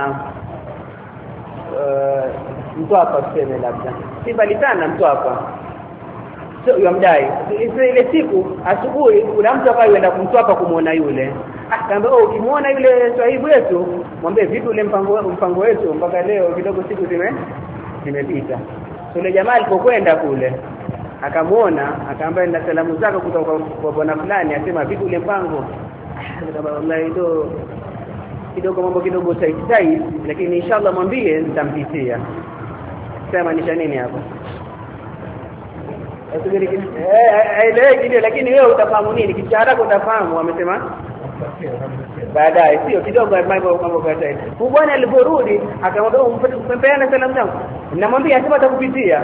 uh, mtu hapa tuseme labda si mbali sana mtu hapa, so ywa mdai ile siku asubuhi kuna mtu ambaye anaenda kumtwapa kumuona yule. Ah, kaambia oh ukimuona yule sahibu wetu mwambie vipi ule mpango mpango wetu mpaka leo kidogo siku zime zimepita. So ile jamaa alipokwenda kule akamuona, akaambia na salamu zako kutoka kwa bwana fulani, asema vipi ule mpango. Kama wallahi ndo kidogo mambo kidogo tight tight, lakini inshallah mwambie nitampitia. Sema nisha nini hapo? Asubiri eh ile ile, lakini wewe utafahamu nini? Kichara utafahamu amesema baadaye, sio kidogo mambo mambo kwa tight. Huyu bwana aliporudi akamwambia umpeana salamu zangu, namwambia asema atakupitia.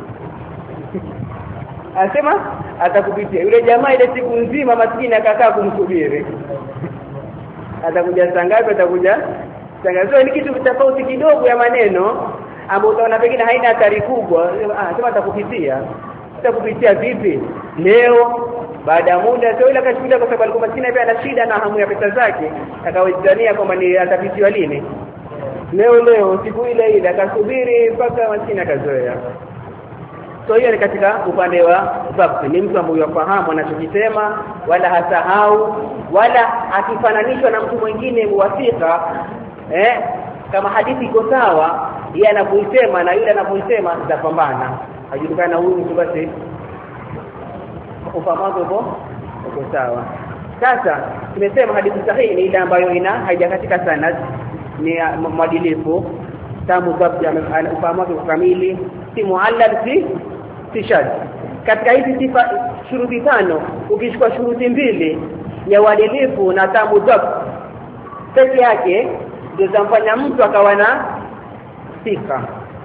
Anasema atakupitia. Yule jamaa ile siku nzima maskini akakaa kumsubiri. Atakuja saa ngapi atakuja? Tangazo ni kitu tofauti kidogo ya maneno ambayo utaona pengine haina athari kubwa. Ah, sema atakupitia. Atakupitia vipi? leo baada ya muda sio ile akashuhudia kwa sababu alikuwa sina pia ana shida na hamu ya pesa zake akawezania kwamba ni atapitiwa lini leo leo siku ile ile akasubiri mpaka masina akazoea. So hiyo ni katika upande wa dhabti, ni mtu ambaye yafahamu anachokisema wala hasahau wala akifananishwa na mtu mwingine muwasika eh kama hadithi iko sawa yeye anapoisema na yule anapoisema zitapambana hajulikana huyu mtu basi ufahamu uko uko sawa. Sasa tumesema hadithi sahihi ni ile ambayo ina haijakatika sanad ni mwadilifu tamu dhabti ufahamu kamili si muallal si si shadh. Katika hizi sifa shuruti tano ukichukua shuruti mbili ya uadilifu na tamu dhabti pekee yake ndio zamfanya mtu akawa na sifa.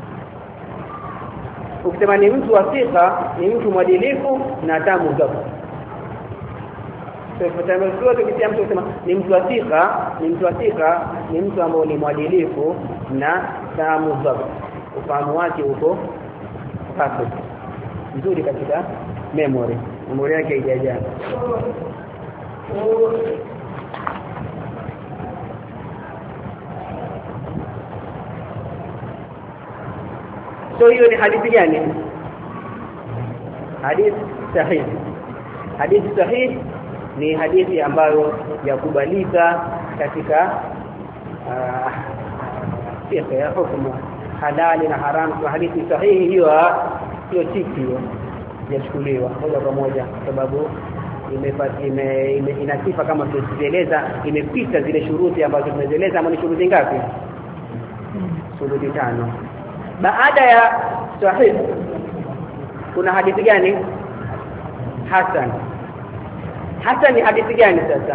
Ukisema ni mtu wa sifa ni mtu mwadilifu na tamu dhabti. Sasa tunasema tukisema mtu kusema ni mtu wa sifa ni mtu wa sifa ni mtu ambaye ni mwadilifu na tamu dhabti ufahamu wake uko perfect nzuri katika memory memory yake haijajaa. So hiyo ni hadithi gani? Hadithi sahihi. Hadithi sahihi ni hadithi ambayo yakubalika katika fiqh ya hukumu halali na haramu. Kwa hadithi sahihi hiyo hiyo tiki hiyo yachukuliwa moja kwa moja sababu imepata ime, ime ina sifa kama tulizoeleza imepita zile shuruti ambazo tumezieleza. Ama ni shuruti ngapi? Shuruti tano. Baada ya sahih kuna hadithi gani? Hasan. Hasan ni hadithi gani sasa?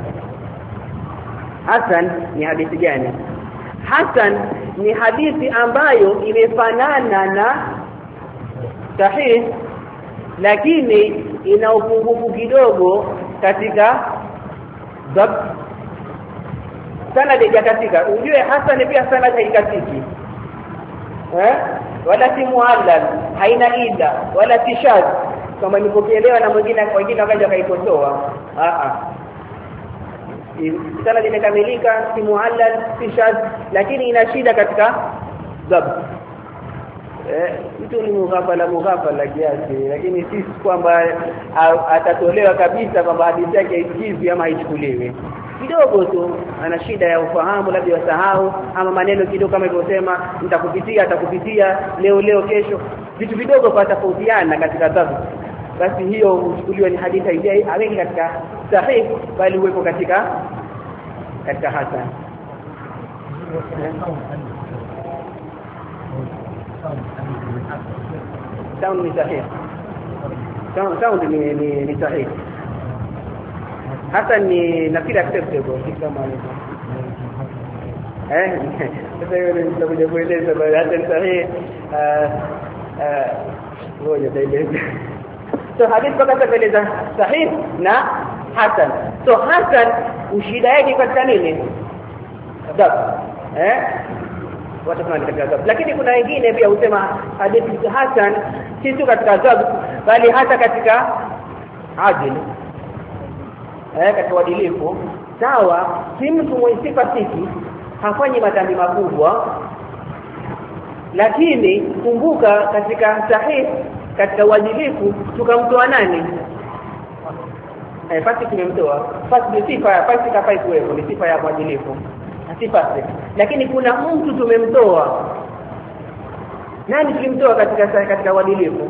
Hasan ni hadithi gani? Hasan ni hadithi ambayo imefanana na sahih lakini ina upungufu kidogo katika dhabt. Sanad ya katika ujue Hasan pia sanad haikatiki eh wala si muallal haina ida wala si shadh kama nilipoelewa na mwingine wengine wakaja kaikosoa a a sanad imekamilika si muallal si shadh lakini ina shida katika dhabt. Eh mtu ni mughafala mughafala kiasi lakini si kwamba atatolewa kabisa kwamba hadithi yake isikizwe ama haichukuliwi kidogo tu ana shida ya ufahamu labda wasahau ama maneno kidogo kama ilivyosema nitakupitia atakupitia leo leo kesho vitu vidogo kwa tofautiana katika dhabt. Basi hiyo uchukuliwa ni hadithi haijai aweki katika sahih bali uwepo katika katika hasan. Sound ni sahih. Sound sound ni ni, ni sahih. Hata ni nafikiri acceptable kama hivyo. Eh sasa hiyo nitakuja kueleza baada ya sahih eh eh ngoja taeleza. So hadithi mpaka taeleza sahih na hasan. So hasan ushida yake katika nini? Dhabt. Eh watakana katika dhabt. Lakini kuna wengine pia husema hadithi hasan si tu katika dhabt bali hata katika adil. Eh katika uadilifu sawa si mtu mwenye sifa siki hafanyi madhambi makubwa lakini kumbuka katika sahih katika uadilifu tukamtoa nani? Eh fasi tumemtoa fasi ni sifa ya fasi kafai kuwepo ni sifa ya uadilifu sifa lakini kuna mtu tumemtoa. Nani tulimtoa katika katika uadilifu?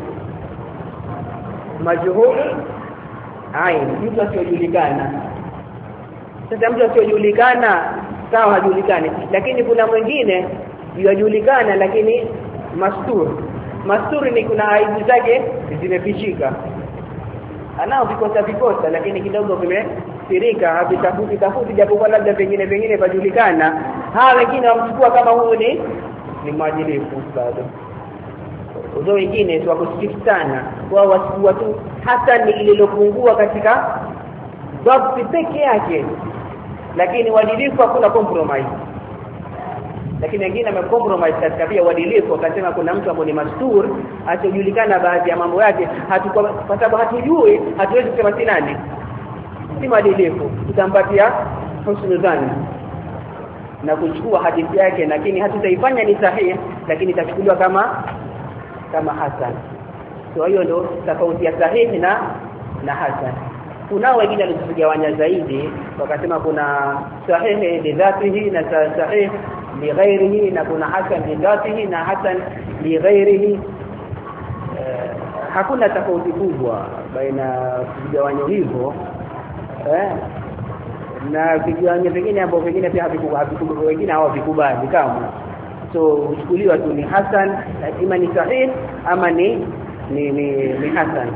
Majhul ain mtu asiyojulikana. Sasa mtu asiyojulikana sawa hajulikani lakini kuna mwingine yajulikana lakini mastur. Mastur ni kuna aibu zake zimefichika. Anao vikosa vikosa lakini kidogo vimesirika havitafuti tafuti japo kwa labda pengine pengine pajulikana. Hawa wengine wamchukua kama huyu ni ni mwadilifu bado. Wao wengine tu wakusikitana wao wasikua tu hata ni ililopungua katika dhabt peke yake lakini uadilifu hakuna compromise. lakini wengine wamecompromise katika pia uadilifu, wakasema kuna mtu ambaye ni mastur atajulikana baadhi ya mambo yake, hatakuwa kwa sababu hatujui, hatuwezi kusema si nani, si mwadilifu, tutampatia husnul dhanni na kuchukua hadithi yake, lakini hatutaifanya ni sahihi, lakini itachukuliwa kama kama hasan. So hiyo ndio tofauti ya sahihi na na hasan. Kuna wengine walizigawanya zaidi, wakasema kuna sahihi li dhatihi na sahihi li ghairihi, na kuna hasan li dhatihi na hasan li ghairihi. Eh, hakuna tofauti kubwa baina vigawanyo hivyo, eh na vigawanyo vingine ambao vingine pia havikubali, wengine hawavikubali kama. So uchukuliwa tu ni hasan, ima ni sahih ama ni ni ni, ni hasan.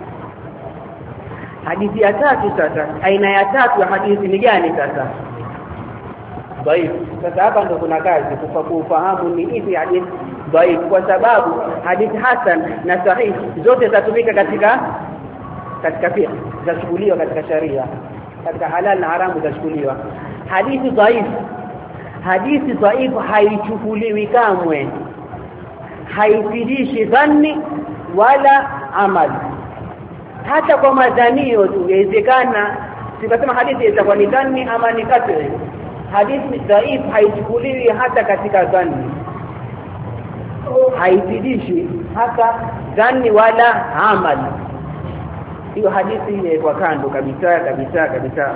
Hadithi ya tatu sasa, aina ya tatu ya hadithi ni gani sasa? Dhaif. Sasa hapa ndo kuna kazi kwa kufahamu ni ipi hadithi dhaif, kwa sababu hadithi hasan na sahih zote zitatumika katika katika fiqh, zitachukuliwa katika sharia, katika halal na haramu zitachukuliwa. Hadithi dhaif, hadithi dhaif haichukuliwi kamwe, haifidishi dhanni wala amali. Hata kwa madhanio tu inawezekana, sikasema hadithi itakuwa ni dhanni ama ni kat'i. Hadithi dhaif haichukuliwi hata katika dhanni, haifidishi hata dhanni wala amali. Hiyo hadithi ile kwa kando kabisa kabisa kabisa.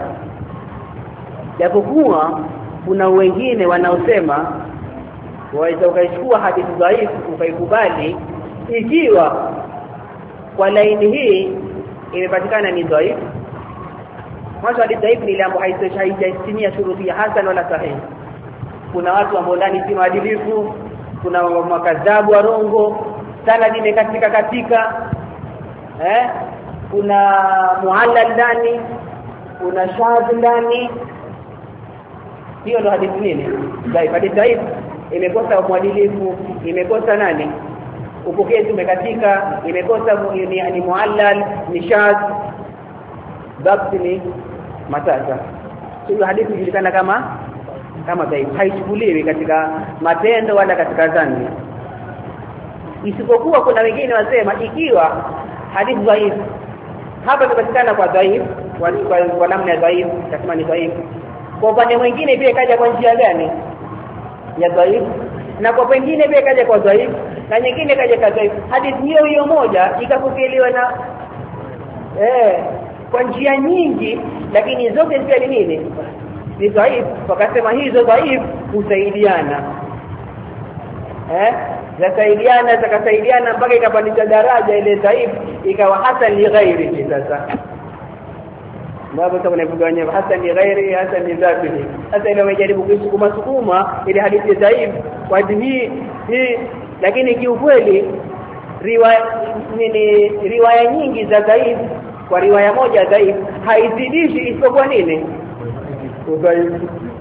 Japokuwa kuna wengine wanaosema waweza ukaichukua hadithi dhaifu ukaikubali ikiwa kwa laini hii imepatikana ni dhaifu. Mwanzo hadithi dhaifu ni ile ambayo haijatimia shuruti ya hasan wala sahih. Kuna watu ambao ndani si maadilifu, kuna makadhabu warongo, sanadi imekatika katika eh kuna muallal ndani, kuna shadh ndani. Hiyo ndio hadithi nini? Dhaifu. Hadithi dhaifu imekosa mwadilifu, imekosa nani? Upokezi umekatika, imekosa ni, ni muallal, ni shadh, dabti ni matata. Hiyo hadithi inajulikana kama kama dhaifu, haichukuliwi katika matendo wala katika dhanni. Isipokuwa kuna wengine wasema ikiwa hadithi dhaifu hapa tupatikana kwa dhaif, kwa kwa namna ya dhaif, tasema ni dhaif. Kwa upande mwingine pia kaja kwa njia gani? Ya dhaif. Na kwa wengine pia kaja kwa dhaif, na nyingine kaja kwa dhaif. Hadithi hiyo hiyo moja ikapokelewa na eh kwa njia nyingi, lakini zote pia ni nini? Ni dhaif. Wakasema hizo dhaif husaidiana. Eh? Zasaidiana zakasaidiana mpaka ikapandisha daraja ile dhaif ikawa hasan li ghairi. Sasa mambo kama unavuganya hasan li ghairi, hasan li dhatihi. Hata ile wamejaribu kusukuma sukuma ile hadithi dhaif kwa hii hii, lakini kiukweli riwaya nini, riwaya nyingi za dhaif kwa riwaya moja dhaif haizidishi isipokuwa nini? Dhaif.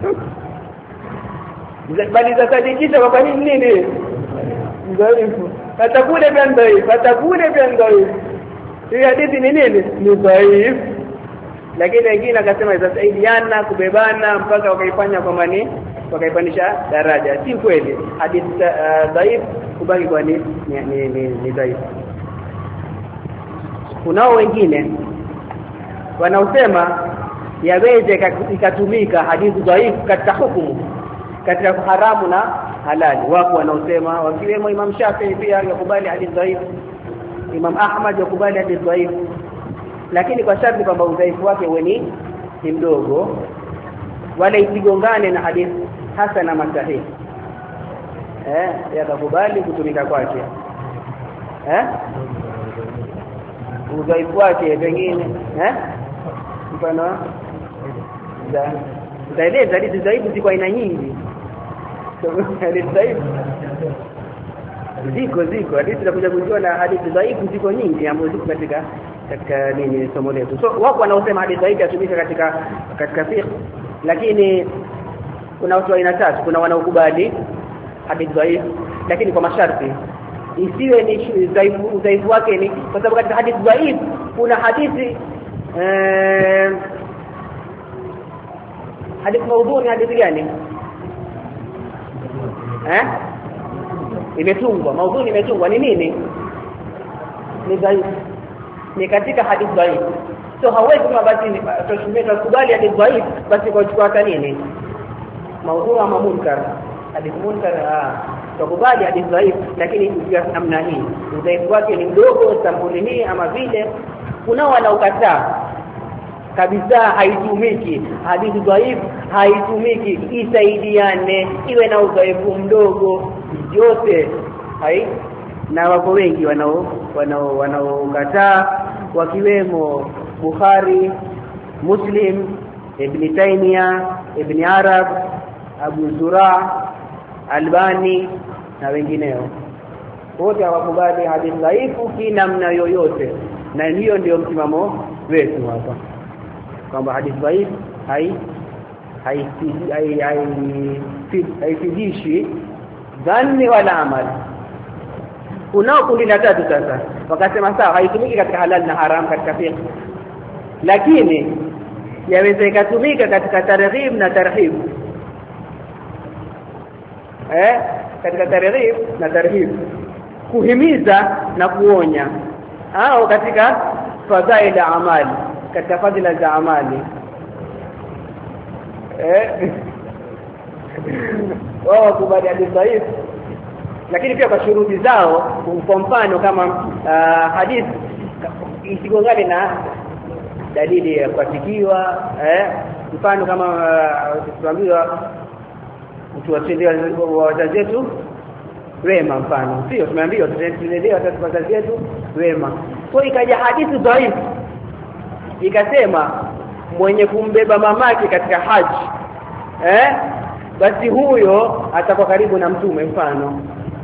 Bali zasadikisha kwa nini nini? Dhaifu. Fatakune bin dhaif, fatakune bin dhaif. Hii hadithi ni nini? Ni dhaif. Lakini wengine akasema itasaidiana kubebana mpaka wakaifanya kwa mani, wakaipandisha daraja. Si kweli. Hadithi uh, dhaif kubaki kwa ni ni ni, ni, ni dhaif. Kunao wengine wanaosema yaweze ikatumika hadithi dhaif katika hukumu, katika haramu na halali. Wako wanaosema, wakiwemo Imam Shafi'i pia yakubali hadithi dhaifu, Imam Ahmad yakubali hadithi dhaifu, lakini kwa sharti kwamba udhaifu wake uwe ni mdogo, wala isigongane na hadithi hasa na masahihi. Eh, yakubali kutumika kwake. Eh? Udhaifu wake pengine, eh? Mfano za zaidi hadithi dhaifu ziko aina nyingi. Hadithi dhaifu ziko ziko hadithi tunakuja kujua na hadithi dhaifu ziko nyingi ambazo ziko katika katika nini somo letu. So wako wanaosema hadithi dhaifu yatumika katika katika fiqh, lakini kuna watu aina tatu. Kuna wanaokubali hadithi dhaifu lakini kwa masharti, isiwe ni dhaifu, udhaifu wake ni kwa sababu katika hadithi dhaifu kuna hadithi eh hadithi maudhu. Ni hadithi gani? eh imetungwa maudhui imetungwa ni nini ni dhaifu ni katika hadithi dhaifu so hawezi kama basi tushimeka kubali hadithi dhaifu basi kwa kuchukua nini maudhui ama munkar hadithi munkar ah tukubali hadithi dhaifu lakini kwa namna hii udhaifu wake ni mdogo sampuli hii ama vile kunao wanaokataa kabisa haitumiki hadithi dhaifu haitumiki isaidiane iwe na udhaifu mdogo yote hai na wako wengi wanao wanao wanaokataa wakiwemo Bukhari Muslim Ibn Taymiyyah Ibn Arab Abu Zura Albani na wengineo wote hawakubali hadithi dhaifu kinamna yoyote na hiyo ndio msimamo wetu hapa kwamba hadithi dhaifu hai hai haifidishi dhanni wala amal kunao kundi la tatu sasa wakasema sawa haitumiki katika halal na haram katika fiqh lakini yaweza ikatumika katika targhib na tarhib eh katika targhib na tarhib kuhimiza na kuonya au katika fadhaila amali katika fadhila za amali eh wao kubali hadithi dhaifu lakini pia kwa shuruti zao kwa mfano kama uh, hadithi isigongane na dalili ya kuatikiwa eh mfano kama tuambiwa tuwatendea wazazi wetu wema mfano sio tumeambiwa tutendea wazazi wetu wema kwa ikaja hadithi dhaifu ikasema mwenye kumbeba mamake katika haji eh basi huyo atakuwa karibu na mtume mfano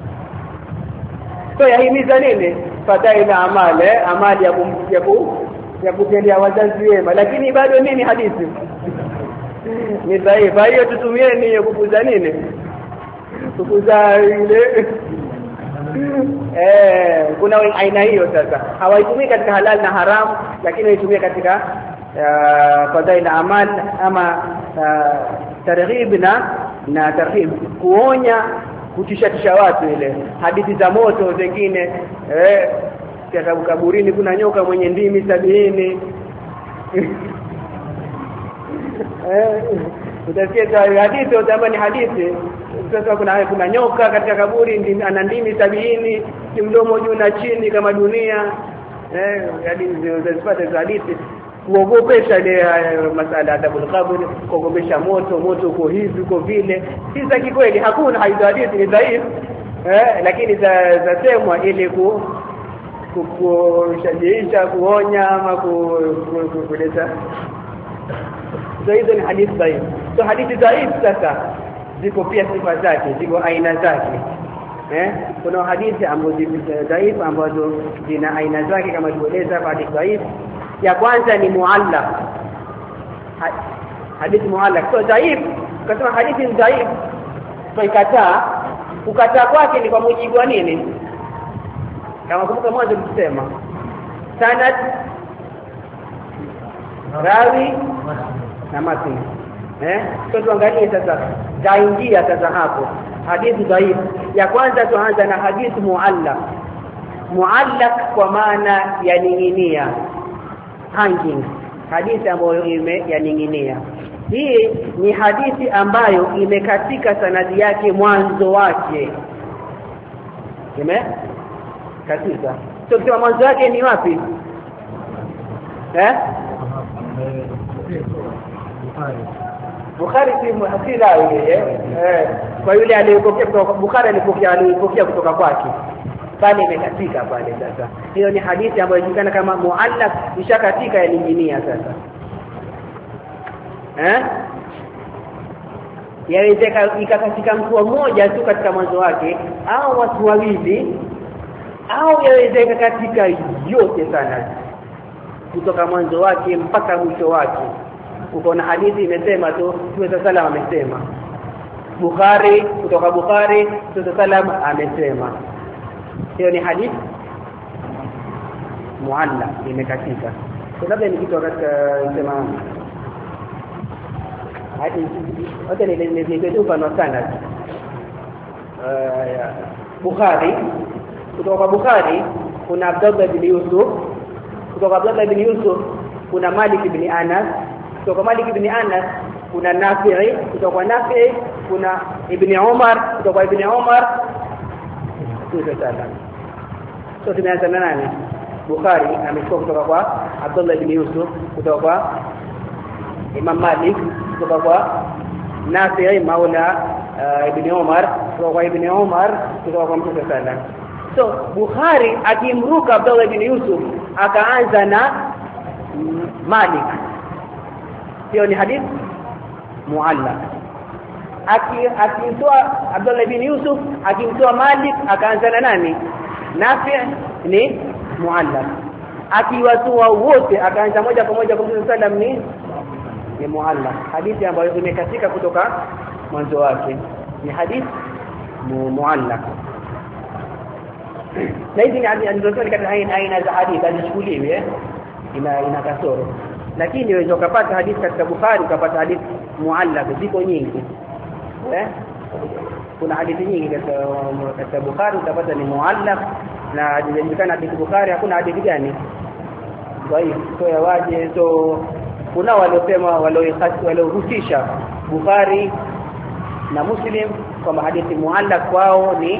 so yahimiza nini fadaila amali amali ya ya ya kutendea wazazi wema lakini bado nini hadithi ni dhaifu hiyo tutumieni hiyo kukuza nini kukuza ile eh kuna aina hiyo sasa hawaitumii katika halal na haram lakini waitumia katika fadaila amal ama targhib na na tarhib kuonya kutishatisha watu ile hadithi za moto zingine eh katika kaburini kuna nyoka mwenye ndimi sabini eh utasikia hadithi utamani hadithi sasa kuna kuna nyoka katika kaburi ndimi ana ndimi sabini kimdomo juu na chini kama dunia eh hadithi zilizopata hadithi kuogopesha ile masala adabul qabr kuogopesha moto moto uko hivi uko vile si za kweli hakuna hadithi ni dhaifu eh lakini za zasemwa ili ku kushajiisha kuonya ama kuleta zaidi ni hadithi dhaifu so hadithi dhaifu sasa ziko pia sifa zake ziko aina zake eh kuna hadithi ambazo dhaifu ambazo zina aina zake kama tulivyoeleza hadithi dhaifu ya kwanza ni muallaq hadithi muallaq so dhaif kasema hadithi dhaif tuikataa kukataa kwake ni kwa mujibu wa nini kama kumbuka mwanzo tulisema sanad rawi na matni eh so tuangalie sasa kaingia sasa hapo hadithi dhaif ya kwanza tuanza na hadithi muallaq muallaq kwa maana ya ninginia hanging hadithi ambayo imeyaninginia hii ni hadithi ambayo imekatika sanadi yake mwanzo wake ime katika so kwa mwanzo wake ni wapi eh Bukhari si muhasila yeye eh kwa yule aliyepokea kutoka Bukhari alipokea alipokea kutoka kwake pale imekatika pale sasa hiyo ni hadithi ambayo inajulikana kama muallaq ishakatika yalinginia sasa eh yawezeka ikakatika mtu mmoja tu katika mwanzo wake au watu wawili au yawezeka katika yote sana kutoka mwanzo wake mpaka mwisho wake uko na hadithi imesema tu Mtume sallam amesema Bukhari kutoka Bukhari Mtume sallam amesema hiyo ni hadithi muallaq imekatika so labda ni kitu katika sema hadi hata ni ni ni kwa sana uh, Bukhari, kutoka kwa Bukhari kuna Abdullah ibn Yusuf, kutoka Abdullah ibn Yusuf kuna Malik ibn Anas, kutoka Malik ibn Anas kuna Nafi', kutoka Nafi' kuna Ibn Umar, kutoka Ibn Umar tutasala. So tumeanza na nani? Bukhari amechukua kutoka kwa Abdullah ibn Yusuf, kutoka kwa Imam Malik, kutoka kwa Nafi' maula uh, Ibn Umar, kutoka kwa Ibn Umar, kutoka kwa Mtume sallallahu. So Bukhari akimruka Abdullah ibn Yusuf akaanza na Malik, hiyo ni hadith muallaq. Aki akimtoa Abdullah ibn Yusuf akimtoa Malik akaanza na nani? Nafi' ni muallaq. Akiwatoa wote akaanza moja kwa moja kwa Mtume sallam ni ni muallaq. Hadithi ambayo imekatika kutoka mwanzo wake ni hadith mu muallaq. Na hizi ni ndio katika aina za hadithi alichukuliwe ina ina kasoro, lakini unaweza kupata hadithi katika Bukhari ukapata hadithi muallaq ziko nyingi eh kuna hadithi nyingi katika katika Bukhari utapata ni muallaq, na inajulikana hadithi Bukhari hakuna hadithi gani dhaifu so yawaje. So kuna waliosema waliohusisha Bukhari na Muslim kwamba hadithi muallaq kwao ni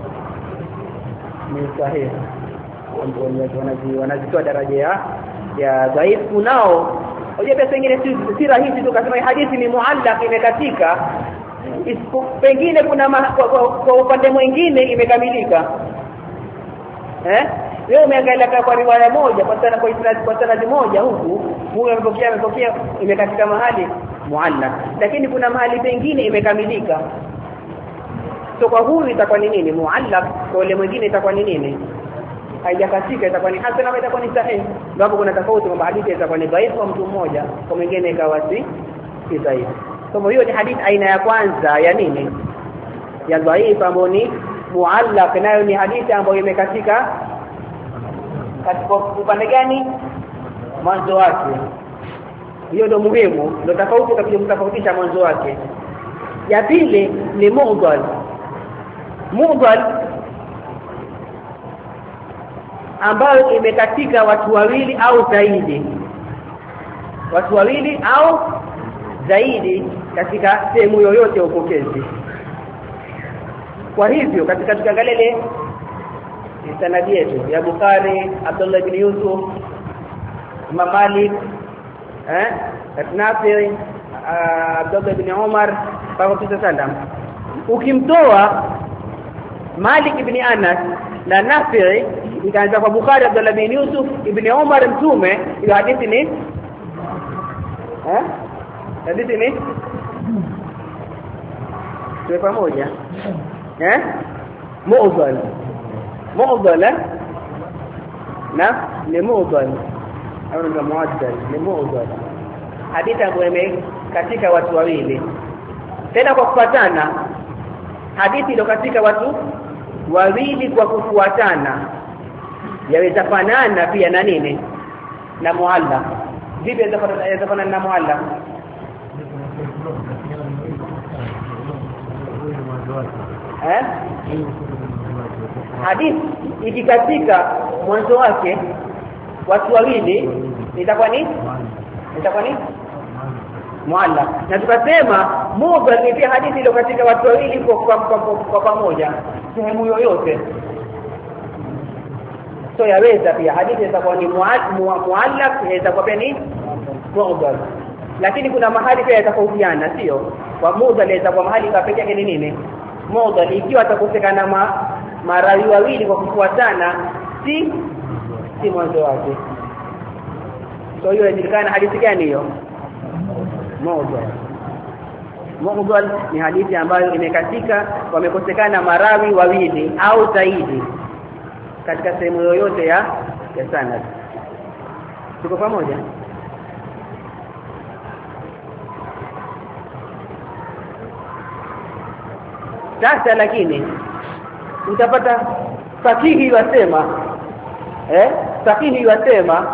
ni sahihi, ambao wanazitoa daraja ya ya dhaifu. Nao hoja pesa nyingine si, si rahisi tu kusema hadithi ni muallaq imekatika, pengine kuna ma, kwa, kwa, kwa upande mwingine imekamilika. Eh leo umeangalia kwa riwaya moja kwa sana kwa isnad kwa sanad moja huku huyu amepokea amepokea imekatika mahali muallaq, lakini kuna mahali pengine imekamilika. So kwa huyu itakuwa ni nini muallaq, kwa yule mwingine itakuwa ni nini haijakatika, itakuwa ni hasana au itakuwa ni sahihi. Ndio kuna tofauti kwamba hadithi itakuwa ni dhaifu kwa mtu mmoja, kwa mwingine ikawa si si dhaifu. So hiyo ni hadithi aina ya kwanza ya nini ya dhaifu, ambayo ni muallaq, nayo ni hadithi ambayo imekatika katika upande gani? Mwanzo wake. Hiyo ndio muhimu, ndio tofauti kabisa kutofautisha mwanzo wake. Ya pili ni mu'dal. Mu'dal ambayo imekatika watu wawili au zaidi, watu wawili au zaidi katika sehemu yoyote ya upokezi. Kwa hivyo katika tukiangalia ile sanadi yetu ya Bukhari, Abdullah ibn Yusuf, Imam Malik, eh Nafi', Abdullah ibn Umar, kwa Mtume sallam, ukimtoa Malik ibn Anas na Nafi' ikaanza kwa Bukhari, Abdullah ibn Yusuf, ibn Umar, Mtume, hiyo hadithi ni eh hadithi ni kwa pamoja eh mu'dhal mu'dhal na ni mu'dhal au ni mu'addal ni mu'dhal, hadithi ambayo katika watu wawili tena kwa kufuatana, hadithi ile katika watu wawili kwa kufuatana yaweza fanana pia na nini na muallaq. Vipi yaweza fanana na muallaq? Eh hadithi ikikatika mwanzo wake watu wawili itakuwa ni itakuwa ni muallaq, na tukasema moja ni pia hadithi ile katika watu wawili kwa kwa pamoja sehemu yoyote. So yaweza pia hadithi itakuwa ni muallaq, itakuwa pia ni mu'dal, lakini kuna mahali pia yatakofiana, sio kwa mu'dal itakuwa mahali pa pekee yake ni nini mu'dal, ikiwa atakosekana ma, marawi wawili kwa kufuatana si si mwanzo wake. So hiyo inajulikana hadithi gani hiyo? Mu'dal. Mu'dal ni hadithi ambayo imekatika wamekosekana marawi wawili au zaidi katika sehemu yoyote ya ya sanad. Tuko pamoja? Sasa lakini utapata sahihi wasema eh sahihi wasema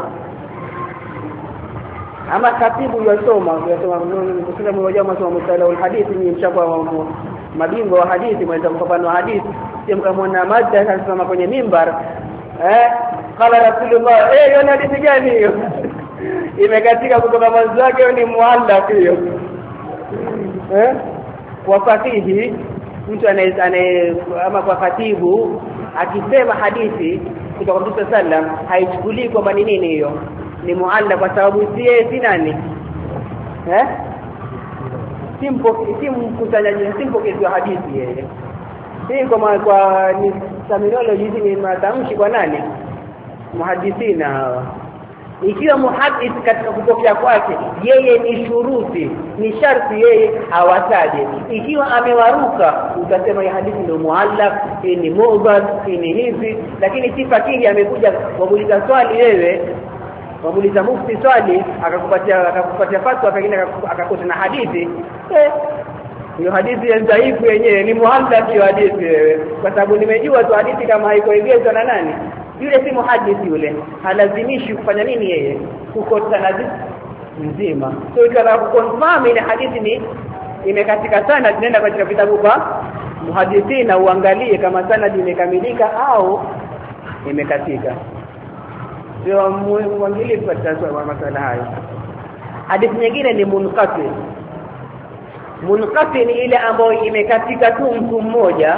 ama katibu yasoma yasoma kusema mmoja wa masomo msala al hadithi ni mchapa mabingwa wa hadithi mweza mkapano hadithi sio mkamwona madda akasimama kwenye mimbar eh qala rasulullah eh hiyo ni hadithi gani hiyo imekatika kutoka mwanzo wake ni muallaq hiyo eh kwa fatihi mtu anaye ama kwa katibu akisema hadithi kutoka kwa Mtume sallam haichukulii kwamba ni nini hiyo ni muallaq kwa sababu sie si nani eh simpo simkusanyaji simpo kwa hadithi yeye hii kwa kwa ni terminology ni matamshi kwa nani muhadithina hawa ikiwa muhaddith katika kupokea kwake yeye ni shuruti ni sharti yeye awataje ikiwa amewaruka utasema hii hadithi ndio muallaq hii ni mu'dhal hii ni hivi lakini si fakihi amekuja kuuliza swali wewe wamuliza mufti swali akakupatia akakupatia fatwa pengine akakuta na hadithi eh hiyo hadithi ya dhaifu yenyewe ni muallaq hiyo hadithi wewe kwa sababu nimejua tu hadithi kama haikoegezwa na nani yule si muhadith yule halazimishi kufanya nini yeye kukota na nzima so ikala kuconfirm ile hadithi ni imekatika sana tunaenda katika vitabu vya muhadithina uangalie kama sanad imekamilika au imekatika sio muangalie kwa masala hayo hadithi nyingine ni munqati munqati ni ile ambayo imekatika tu mtu mmoja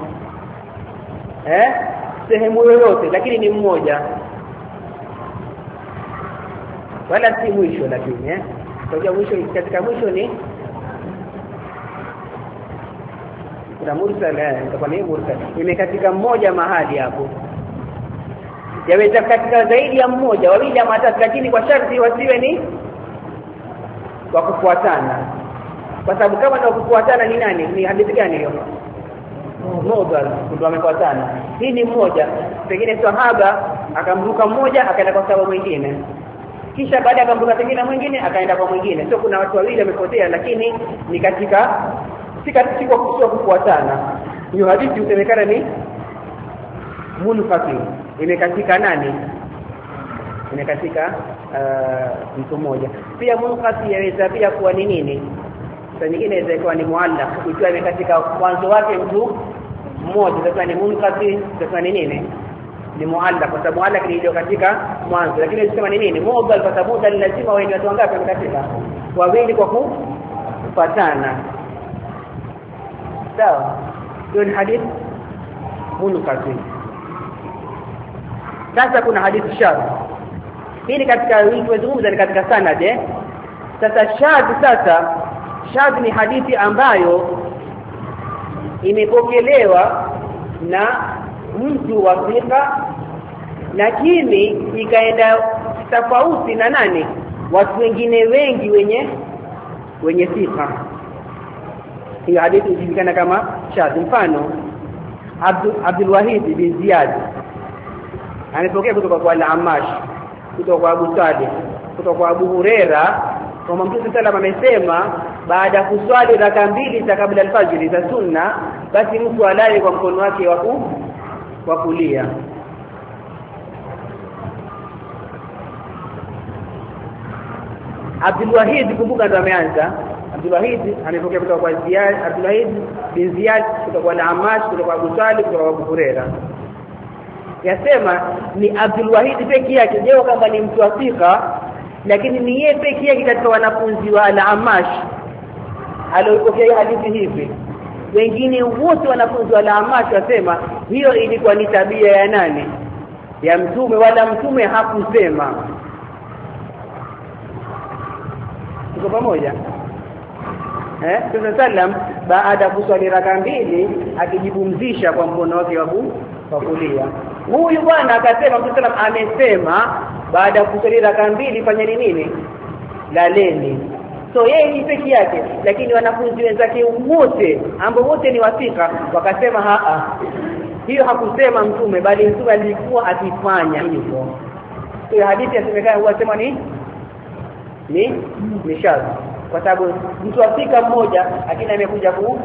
eh sehemu yoyote lakini ni mmoja wala si mwisho lakini eh kwa mwisho katika mwisho ni kuna mursal eh kwa nini mursal imekatika mmoja mahali hapo yaweza katika zaidi ya mmoja wawili ama watatu lakini kwa sharti wasiwe ni wa kufuatana kwa sababu kama ni wa kufuatana ni nani ni hadithi gani hiyo mmoja ndio amefuatana hii ni mmoja pengine sahaba akamruka mmoja akaenda kwa sababu mwingine kisha baada akamruka pengine mwingine akaenda kwa mwingine sio kuna watu wawili wamepotea lakini ni katika si katika kwa kufuatana hiyo hadithi usemekana ni munqati imekatika nani imekatika uh, mtu mmoja pia munqati yaweza pia kuwa ni nini sasa nyingine inaweza kuwa ni muallaq ikiwa imekatika mwanzo wake mtu mmoja sasa ni munqati sasa ni nini ni muallaq kwa sababu muallaq ni ile katika mwanzo lakini unasema ni nini muallaq kwa sababu muallaq lazima wawe watu wangapi wamekatika wawili kwa kufuatana sawa hiyo ni hadithi munqati sasa kuna hadithi shadh hii ni katika tulizungumza ni katika sanad eh sasa shadh sasa shadh ni hadithi ambayo imepokelewa na mtu wa thika lakini ikaenda tofauti na nani watu wengine wengi wenye wenye thika hiyo hadithi inajulikana kama shadh mfano Abdul Abdul Wahid bin Ziyad anapokea kutoka kwa Al-Amash kutoka kwa Abu Salih kutoka kwa Abu Huraira kama Mtume sallallahu amesema baada ya kuswali raka mbili za kabla al-fajr za sunna basi mtu alale kwa mkono wake wa wa kulia Abdul Wahid kumbuka ndo ameanza Abdul Wahid amepokea kutoka kwa Ziyad Abdul Wahid bin Ziyad kutoka kwa Al-Amash kutoka kwa Abu Salih kutoka kwa Abu Huraira yasema ni Abdul Wahid pekee yake je kama ni mtu afika lakini ni yeye pekee yake katika wanafunzi wa Al-Amash aliyopokea hadithi hivi wengine wote wanafunzi wa Al-Amash wasema hiyo ilikuwa ni tabia ya nani ya mtume wala mtume hakusema tuko pamoja eh Mtume sallam baada kuswali raka mbili akijipumzisha kwa mkono wake wa kulia huyu bwana akasema Mtume sallam amesema baada ya kuswali raka mbili fanyeni nini laleni so yeye ni peke yake lakini wanafunzi wenzake wote ambao wote ni wasika wakasema haa hiyo hakusema mtume bali mtume alikuwa akifanya hivyo hiyo hadithi yasemekana huwa sema ni ni mishadh kwa sababu mtu wasika mmoja lakini amekuja ku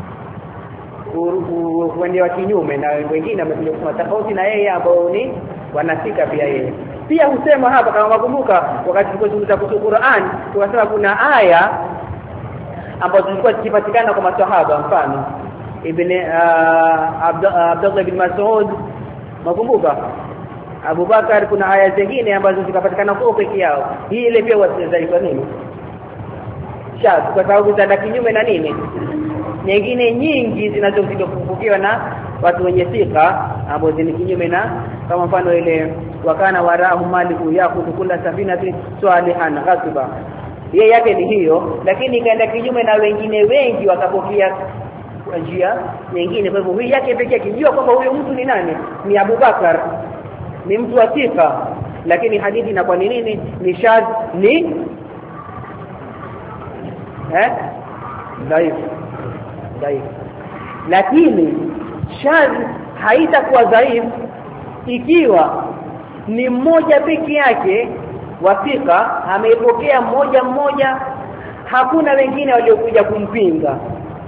kuendelea kinyume na wengine wamekuja kusema tofauti na yeye ambao ni wanafika pia yeye pia husema hapa kama wakumbuka wakati tulipozungumza kuhusu Qur'an tukasema kuna aya ambazo zilikuwa zikipatikana kwa maswahaba, mfano ibn uh, Abdullah ibn Mas'ud, makumbuka Abu Bakar, kuna aya zingine ambazo zikapatikana kwa peke yao. Hii ile pia wazaifanya nini? Shadh, kwa sababu za kinyume na nini? Nyingine nyingi zinazokufukiwa na watu wenye thika ambazo ni kinyume na, kama mfano ile wakana warahu maliku yakhudhu kulla safinati swalihan ghasiba. Yeye yake ni hiyo, lakini ikaenda kinyume na wengine wengi wakapokea kwa njia nyingine. Kwa hivyo hii yake pekee kijua kwamba huyo mtu ni nani? Ni Abu Bakar, ni mtu wa thika, lakini hadithi inakuwa ni nini? Ni shadh, ni eh dhaif dhaif. Lakini shadh haitakuwa dhaif ikiwa ni mmoja peke yake wa thika ameipokea mmoja mmoja, hakuna wengine waliokuja kumpinga.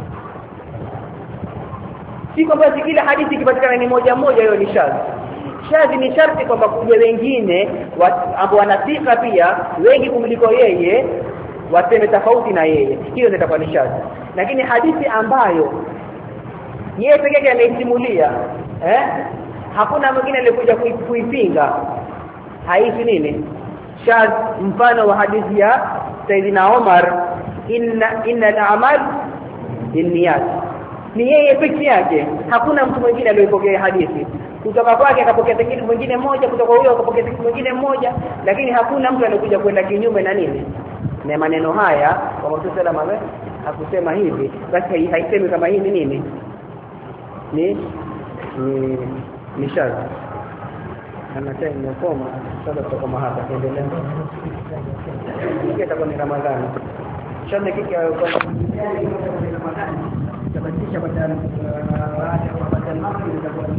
Si kwamba kila hadithi ikipatikana ni moja moja hiyo ni shadh. Shadhi ni sharti kwamba kuja wengine ambao wanathika pia wengi kumliko yeye waseme tofauti na yeye, hiyo ndio itakuwa ni shadhi. Lakini hadithi ambayo yeye pekee yake anaisimulia eh hakuna mwingine aliyekuja kuipinga, haisi nini? Shadh. Mfano wa hadithi ya Saidina Umar, inna innal a'mal binniyat, ni yeye pekee yake, hakuna mtu mwingine aliyepokea hadithi kutoka kwake akapokea tengine mwingine mmoja, kutoka huyo akapokea tengine mwingine mmoja, lakini hakuna mtu anakuja kwenda kinyume na nini na maneno haya. Kwa Mtume sallallahu alayhi wasallam hakusema hivi, basi haisemi kama hii ni nini, ni ni ni shadh. Ana tena nimekoma sasa, kama hapa tuendelea kike ni Ramadhani shadh kike kwa Ramadhani tabakisha baada ya baada ya